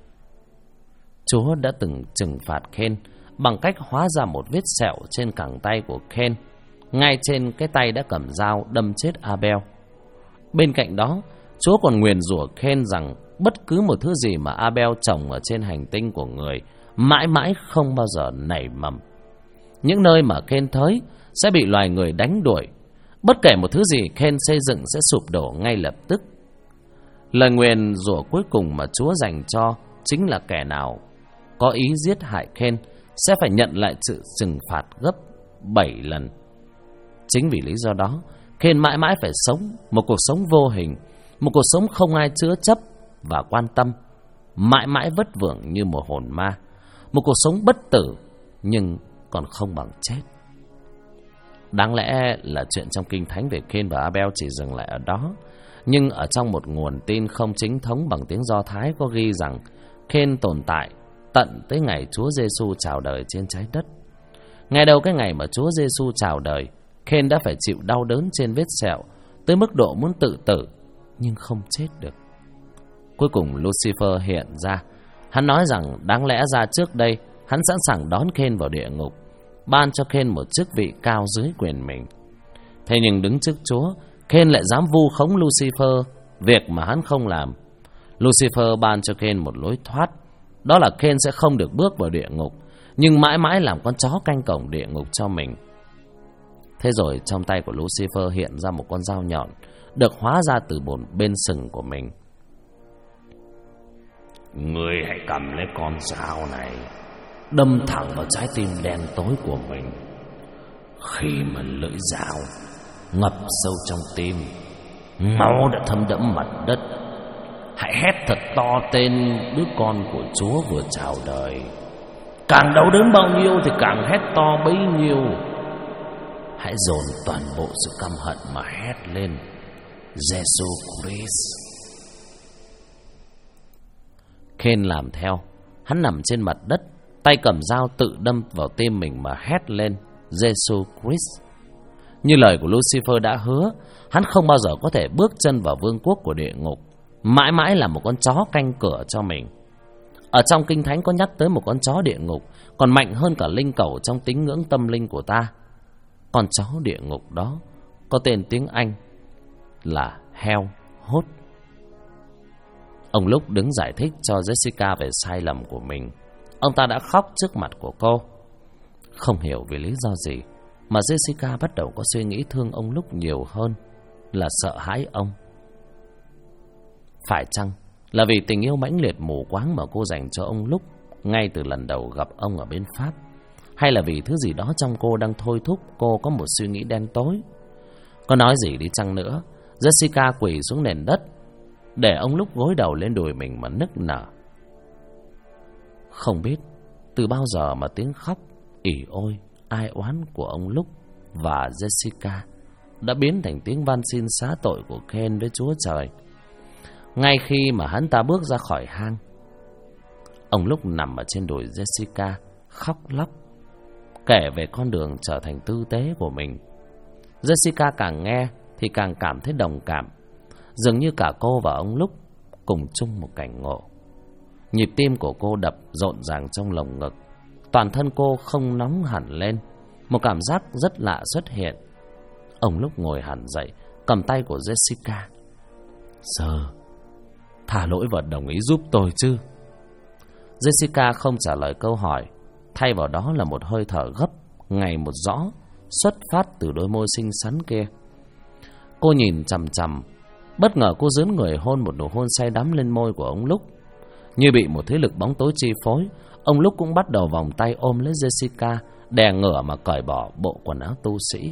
Chúa đã từng trừng phạt Ken bằng cách hóa ra một vết sẹo trên cẳng tay của Ken, ngay trên cái tay đã cầm dao đâm chết Abel. Bên cạnh đó, Chúa còn nguyền rủa Ken rằng bất cứ một thứ gì mà Abel trồng ở trên hành tinh của người mãi mãi không bao giờ nảy mầm. Những nơi mà Ken tới sẽ bị loài người đánh đuổi. Bất kể một thứ gì Ken xây dựng sẽ sụp đổ ngay lập tức. Lời nguyền rủa cuối cùng mà Chúa dành cho chính là kẻ nào có ý giết hại Ken sẽ phải nhận lại sự trừng phạt gấp 7 lần. Chính vì lý do đó, Ken mãi mãi phải sống một cuộc sống vô hình, một cuộc sống không ai chữa chấp và quan tâm, mãi mãi vất vưởng như một hồn ma, một cuộc sống bất tử nhưng còn không bằng chết. Đáng lẽ là chuyện trong Kinh Thánh về Ken và Abel chỉ dừng lại ở đó, nhưng ở trong một nguồn tin không chính thống bằng tiếng Do Thái có ghi rằng Ken tồn tại tận tới ngày Chúa Giêsu chào đời trên trái đất. Ngay đầu cái ngày mà Chúa Giêsu chào đời, Ken đã phải chịu đau đớn trên vết sẹo tới mức độ muốn tự tử nhưng không chết được. Cuối cùng Lucifer hiện ra. Hắn nói rằng đáng lẽ ra trước đây hắn sẵn sàng đón Ken vào địa ngục, ban cho Ken một chức vị cao dưới quyền mình. Thế nhưng đứng trước Chúa, Ken lại dám vu khống Lucifer, việc mà hắn không làm. Lucifer ban cho Ken một lối thoát, đó là Ken sẽ không được bước vào địa ngục, nhưng mãi mãi làm con chó canh cổng địa ngục cho mình. Thế rồi trong tay của Lucifer hiện ra một con dao nhọn, được hóa ra từ bên sừng của mình. Ngươi hãy cầm lấy con dao này, đâm thẳng vào trái tim đen tối của mình, Khi mà lưỡi dao ngập sâu trong tim, máu đã thấm đẫm mặt đất, hãy hét thật to tên đứa con của Chúa vừa chào đời. Càng đau đớn bao nhiêu thì càng hét to bấy nhiêu. Hãy dồn toàn bộ sự căm hận mà hét lên: Giêsu Christ. Ken làm theo. Hắn nằm trên mặt đất, tay cầm dao tự đâm vào tim mình mà hét lên: Giêsu Christ. Như lời của Lucifer đã hứa, hắn không bao giờ có thể bước chân vào vương quốc của địa ngục, mãi mãi là một con chó canh cửa cho mình. Ở trong Kinh Thánh có nhắc tới một con chó địa ngục còn mạnh hơn cả linh cẩu trong tín ngưỡng tâm linh của ta. Con chó địa ngục đó có tên tiếng Anh là Hell Hot. Ông Lúc đứng giải thích cho Jessica về sai lầm của mình. Ông ta đã khóc trước mặt của cô. Không hiểu vì lý do gì mà Jessica bắt đầu có suy nghĩ thương ông Lúc nhiều hơn là sợ hãi ông. Phải chăng là vì tình yêu mãnh liệt mù quáng mà cô dành cho ông Lúc ngay từ lần đầu gặp ông ở bên Pháp? Hay là vì thứ gì đó trong cô đang thôi thúc cô có một suy nghĩ đen tối? Có nói gì đi chăng nữa, Jessica quỳ xuống nền đất để ông Lúc gối đầu lên đùi mình mà nức nở. Không biết từ bao giờ mà tiếng khóc ỉ ôi ai oán của ông Lúc và Jessica đã biến thành tiếng van xin xá tội của Ken với Chúa Trời. Ngay khi mà hắn ta bước ra khỏi hang, ông Lúc nằm ở trên đùi Jessica khóc lóc, kể về con đường trở thành tư tế của mình. Jessica càng nghe thì càng cảm thấy đồng cảm. Dường như cả cô và ông Lúc cùng chung một cảnh ngộ. Nhịp tim của cô đập rộn ràng trong lồng ngực. Toàn thân cô không nóng hẳn lên. Một cảm giác rất lạ xuất hiện. Ông Lúc ngồi hẳn dậy, cầm tay của Jessica. Sơ, tha lỗi và đồng ý giúp tôi chứ? Jessica không trả lời câu hỏi. Thay vào đó là một hơi thở gấp, ngày một rõ, xuất phát từ đôi môi xinh xắn kia. Cô nhìn chằm chằm. Bất ngờ cô dướn người hôn một nụ hôn say đắm lên môi của ông Lúc. Như bị một thế lực bóng tối chi phối, ông Lúc cũng bắt đầu vòng tay ôm lấy Jessica, đè ngửa mà cởi bỏ bộ quần áo tu sĩ.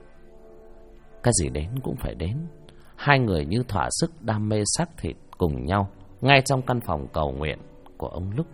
Cái gì đến cũng phải đến. Hai người như thỏa sức đam mê xác thịt cùng nhau ngay trong căn phòng cầu nguyện của ông Lúc,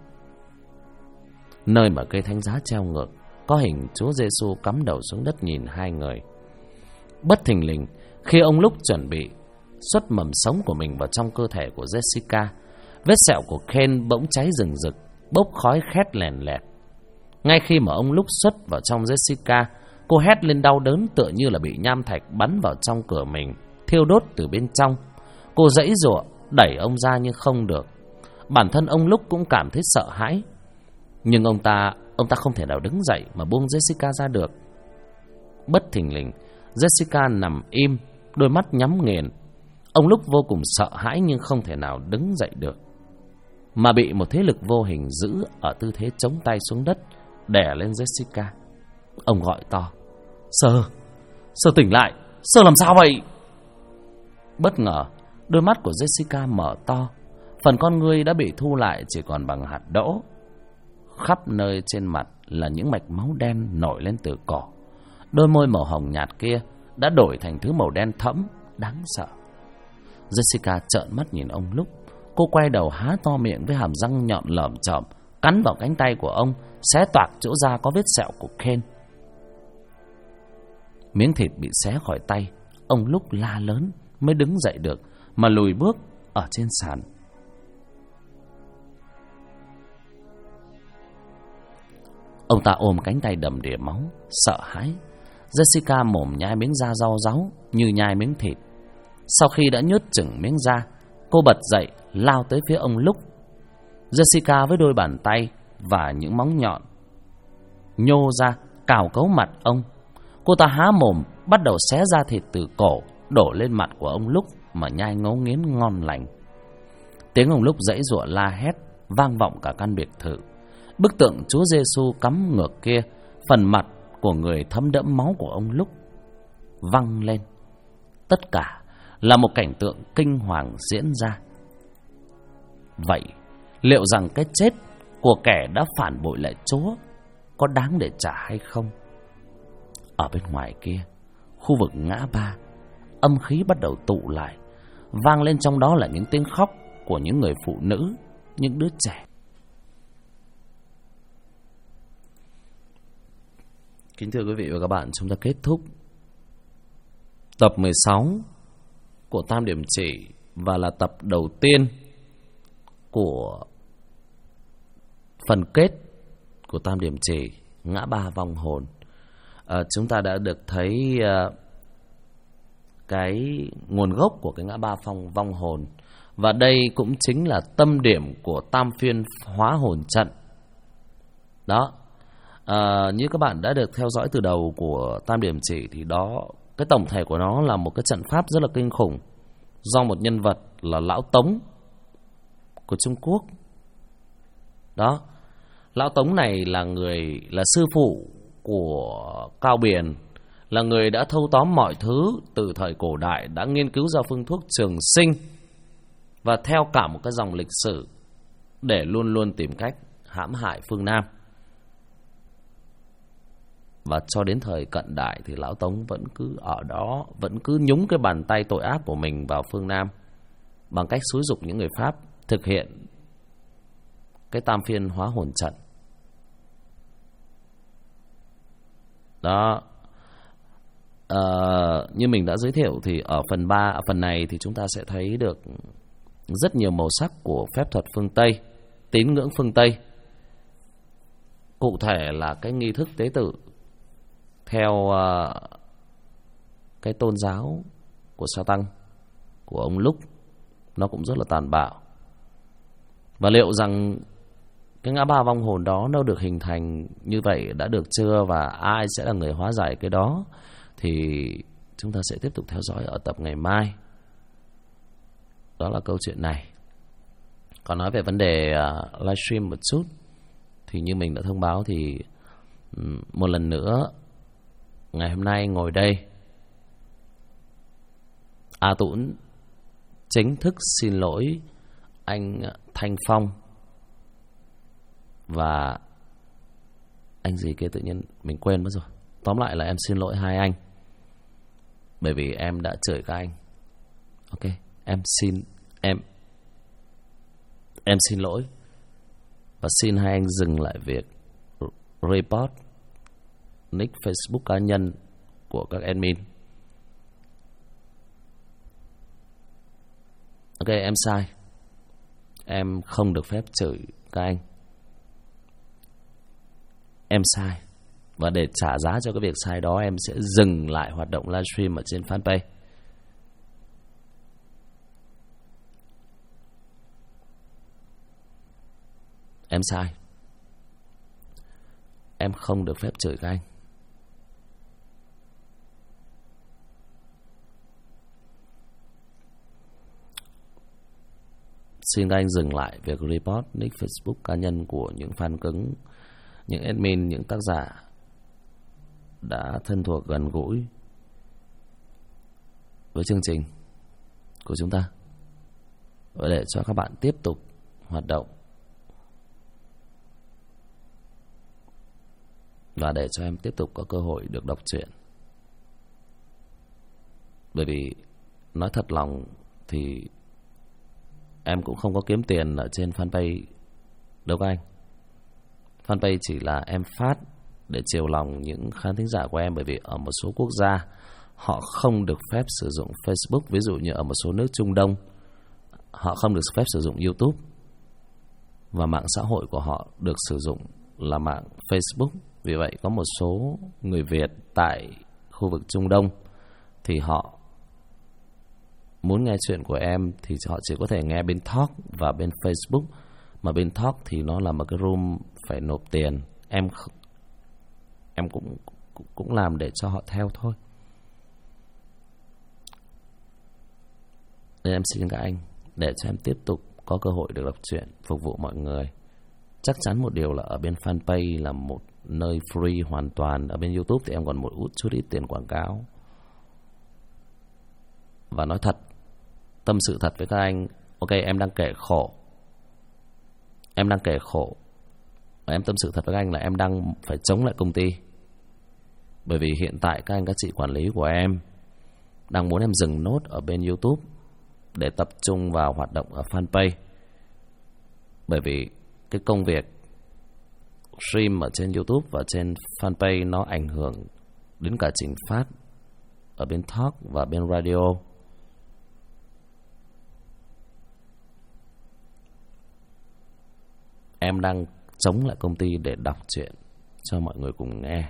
nơi mà cây thánh giá treo ngược có hình Chúa Giêsu cắm đầu xuống đất nhìn hai người. Bất thình lình, khi ông Lúc chuẩn bị xuất mầm sống của mình vào trong cơ thể của Jessica, vết sẹo của Ken bỗng cháy rừng rực, bốc khói khét lèn lẹt. Ngay khi mà ông Lúc xuất vào trong Jessica, cô hét lên đau đớn tựa như là bị nham thạch bắn vào trong cửa mình, thiêu đốt từ bên trong. Cô giãy giụa đẩy ông ra nhưng không được. Bản thân ông Lúc cũng cảm thấy sợ hãi, nhưng ông ta không thể nào đứng dậy mà buông Jessica ra được. Bất thình lình, Jessica nằm im, đôi mắt nhắm nghiền. Ông Lúc vô cùng sợ hãi nhưng không thể nào đứng dậy được, mà bị một thế lực vô hình giữ ở tư thế chống tay xuống đất, đè lên Jessica. Ông gọi to: Sơ tỉnh lại, Sơ làm sao vậy? Bất ngờ, đôi mắt của Jessica mở to. Phần con ngươi đã bị thu lại chỉ còn bằng hạt đỗ. Khắp nơi trên mặt là những mạch máu đen nổi lên từ cổ. Đôi môi màu hồng nhạt kia đã đổi thành thứ màu đen thẫm, đáng sợ. Jessica trợn mắt nhìn ông Lúc. Cô quay đầu há to miệng với hàm răng nhọn lởm chởm, cắn vào cánh tay của ông, xé toạc chỗ da có vết sẹo của Ken. Miếng thịt bị xé khỏi tay, ông Lúc la lớn mới đứng dậy được, mà lùi bước ở trên sàn. Ông ta ôm cánh tay đầm đìa máu, sợ hãi. Jessica mồm nhai miếng da rau ráu như nhai miếng thịt. Sau khi đã nhớt chừng miếng da, cô bật dậy lao tới phía ông Lúc. Jessica với đôi bàn tay và những móng nhọn nhô ra cào cấu mặt ông. Cô ta há mồm bắt đầu xé da thịt từ cổ đổ lên mặt của ông Lúc mà nhai ngấu nghiến ngon lành. Tiếng ông Lúc giãy giụa la hét vang vọng cả căn biệt thự. Bức tượng Chúa Giêsu cắm ngược kia, phần mặt của người thấm đẫm máu của ông Lúc văng lên. Tất cả là một cảnh tượng kinh hoàng diễn ra. Vậy liệu rằng cái chết của kẻ đã phản bội lại Chúa có đáng để trả hay không? Ở bên ngoài kia, khu vực ngã ba, âm khí bắt đầu tụ lại. Vang lên trong đó là những tiếng khóc của những người phụ nữ, những đứa trẻ. Kính thưa quý vị và các bạn, chúng ta kết thúc tập 16 của Tam Điểm Chỉ, và là tập đầu tiên của phần kết của Tam Điểm Chỉ ngã ba vong hồn. Chúng ta đã được thấy cái nguồn gốc của cái ngã ba vong hồn, và đây cũng chính là tâm điểm của tam phiên hóa hồn trận. Đó, như các bạn đã được theo dõi từ đầu của Tam Điểm Chỉ thì đó, cái tổng thể của nó là một cái trận pháp rất là kinh khủng, do một nhân vật là Lão Tống của Trung Quốc. Đó, Lão Tống này là sư phụ của Cao Biền, là người đã thâu tóm mọi thứ từ thời cổ đại, đã nghiên cứu ra phương thuốc trường sinh và theo cả một cái dòng lịch sử để luôn luôn tìm cách hãm hại phương Nam. Và cho đến thời cận đại thì Lão Tống vẫn cứ ở đó, vẫn cứ nhúng cái bàn tay tội ác của mình vào phương Nam bằng cách xúi giục những người Pháp thực hiện cái tam phiên hóa hồn trận. Đó, như mình đã giới thiệu thì ở phần này thì chúng ta sẽ thấy được rất nhiều màu sắc của phép thuật phương Tây, tín ngưỡng phương Tây. Cụ thể là cái nghi thức tế tự theo cái tôn giáo của Sa Tăng, của ông Lúc, nó cũng rất là tàn bạo. Và liệu rằng cái ngã ba vong hồn đó nó được hình thành như vậy đã được chưa, và ai sẽ là người hóa giải cái đó, thì chúng ta sẽ tiếp tục theo dõi ở tập ngày mai. Đó là câu chuyện này. Còn nói về vấn đề livestream một chút, thì như mình đã thông báo thì một lần nữa ngày hôm nay ngồi đây, A Tũng chính thức xin lỗi anh Thanh Phong và anh gì kia tự nhiên mình quên mất rồi. Tóm lại là em xin lỗi hai anh, bởi vì em đã chửi các anh. Ok, em xin lỗi và xin hai anh dừng lại việc report nick Facebook cá nhân của các admin. Ok, em sai. Em không được phép chửi các anh. Em sai. Và để trả giá cho cái việc sai đó, em sẽ dừng lại hoạt động livestream ở trên fanpage. Em sai. Em không được phép chửi các anh. Xin các anh dừng lại việc report nick Facebook cá nhân của những fan cứng, những admin, những tác giả đã thân thuộc gần gũi với chương trình của chúng ta, và để cho các bạn tiếp tục hoạt động, và để cho em tiếp tục có cơ hội được đọc truyện. Bởi vì nói thật lòng thì em cũng không có kiếm tiền ở trên fanpage đâu các anh. Fanpage chỉ là em phát để chiều lòng những khán thính giả của em, bởi vì ở một số quốc gia họ không được phép sử dụng Facebook. Ví dụ như ở một số nước Trung Đông, họ không được phép sử dụng YouTube, và mạng xã hội của họ được sử dụng là mạng Facebook. Vì vậy có một số người Việt tại khu vực Trung Đông thì họ muốn nghe chuyện của em thì họ chỉ có thể nghe bên Talk và bên Facebook. Mà bên Talk thì nó là một cái room phải nộp tiền. Em cũng làm để cho họ theo thôi. Nên em xin các anh để cho em tiếp tục có cơ hội được đọc truyện, phục vụ mọi người. Chắc chắn một điều là ở bên fanpage là một nơi free hoàn toàn. Ở bên YouTube thì em còn một chút ít tiền quảng cáo. Và nói thật, tâm sự thật với các anh, ok, em đang kể khổ. Em đang kể khổ. Và em tâm sự thật với các anh là em đang phải chống lại công ty. Bởi vì hiện tại các anh các chị quản lý của em đang muốn em dừng nốt ở bên YouTube để tập trung vào hoạt động ở fanpage. Bởi vì cái công việc stream ở trên YouTube và trên fanpage nó ảnh hưởng đến cả trình phát ở bên talk và bên radio. Em đang chống lại công ty để đọc truyện cho mọi người cùng nghe.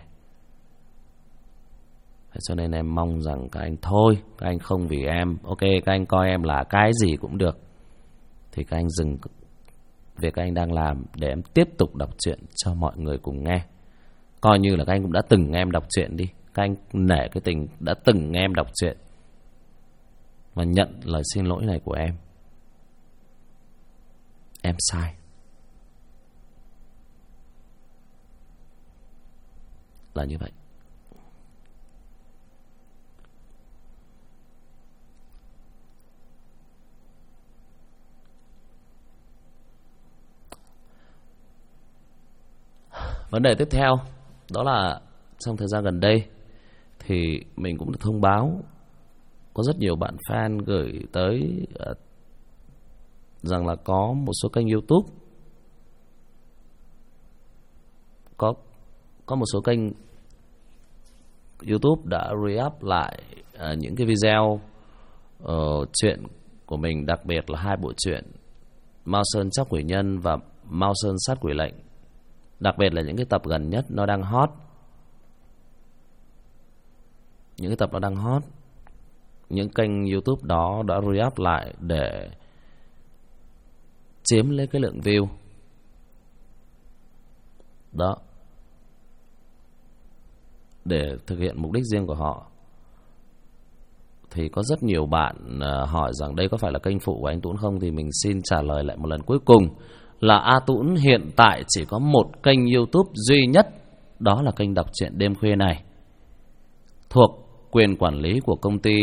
Cho nên em mong rằng các anh thôi, các anh không vì em, ok, các anh coi em là cái gì cũng được, thì các anh dừng việc các anh đang làm để em tiếp tục đọc truyện cho mọi người cùng nghe. Coi như là các anh cũng đã từng nghe em đọc truyện đi. Các anh nể cái tình đã từng nghe em đọc truyện và nhận lời xin lỗi này của em. Em sai. Là như vậy. Vấn đề tiếp theo đó là trong thời gian gần đây thì mình cũng được thông báo có rất nhiều bạn fan gửi tới rằng là có một số kênh YouTube, có một số kênh YouTube đã re-up lại những cái video chuyện của mình, đặc biệt là 2 bộ truyện Mao Sơn Tróc Quỷ Nhân và Mao Sơn Sát Quỷ Lệnh. Đặc biệt là những cái tập gần nhất nó đang hot. Những cái tập nó đang hot, những kênh YouTube đó đã re-up lại để chiếm lấy cái lượng view đó, để thực hiện mục đích riêng của họ. Thì có rất nhiều bạn hỏi rằng đây có phải là kênh phụ của anh Tuấn không, thì mình xin trả lời lại một lần cuối cùng là A Tuấn hiện tại chỉ có một kênh YouTube duy nhất, đó là kênh đọc truyện đêm khuya này, thuộc quyền quản lý của công ty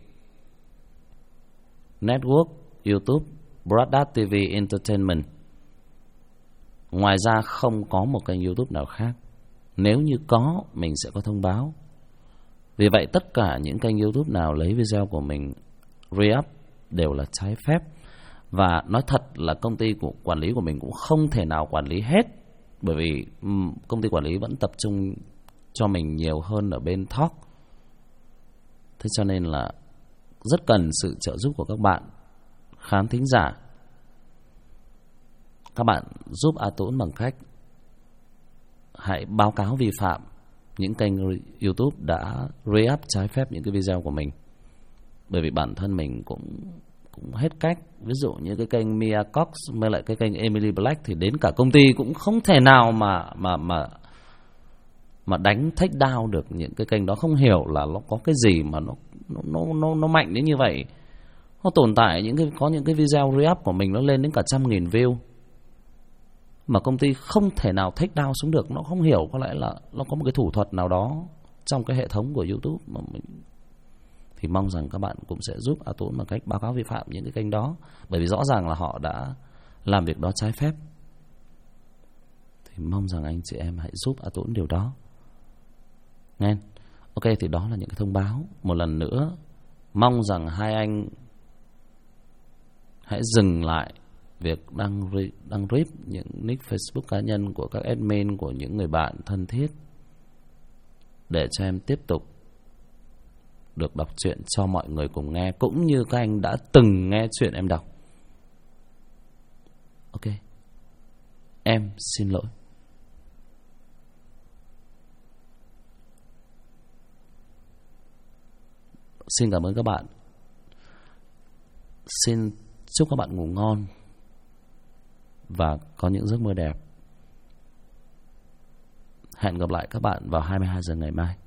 Network YouTube Broadcast TV Entertainment. Ngoài ra không có một kênh YouTube nào khác. Nếu như có, mình sẽ có thông báo. Vì vậy tất cả những kênh YouTube nào lấy video của mình re-up đều là trái phép. Và nói thật là công ty của quản lý của mình cũng không thể nào quản lý hết, bởi vì công ty quản lý vẫn tập trung cho mình nhiều hơn ở bên talk. Thế cho nên là rất cần sự trợ giúp của các bạn khán thính giả. Các bạn giúp A Tuấn bằng cách hãy báo cáo vi phạm những kênh YouTube đã re-up trái phép những cái video của mình. Bởi vì bản thân mình cũng hết cách. Ví dụ như cái kênh Mia Cox với lại cái kênh Emily Black thì đến cả công ty cũng không thể nào mà đánh take down được những cái kênh đó. Không hiểu là nó có cái gì mà nó mạnh đến như vậy. Nó tồn tại có những cái video re-up của mình nó lên đến cả 100.000 view mà công ty không thể nào take down xuống được. Nó không hiểu, có lẽ là nó có một cái thủ thuật nào đó trong cái hệ thống của YouTube mà mình. Thì mong rằng các bạn cũng sẽ giúp A Tuấn bằng cách báo cáo vi phạm những cái kênh đó, bởi vì rõ ràng là họ đã làm việc đó trái phép. Thì mong rằng anh chị em hãy giúp A Tuấn điều đó nghe. Ok, thì đó là những cái thông báo. Một lần nữa mong rằng hai anh hãy dừng lại việc đăng rip những nick Facebook cá nhân của các admin, của những người bạn thân thiết, để cho em tiếp tục được đọc truyện cho mọi người cùng nghe, cũng như các anh đã từng nghe chuyện em đọc. Ok, em xin lỗi. Xin cảm ơn các bạn. Xin chúc các bạn ngủ ngon và có những giấc mơ đẹp. Hẹn gặp lại các bạn vào 22 giờ ngày mai.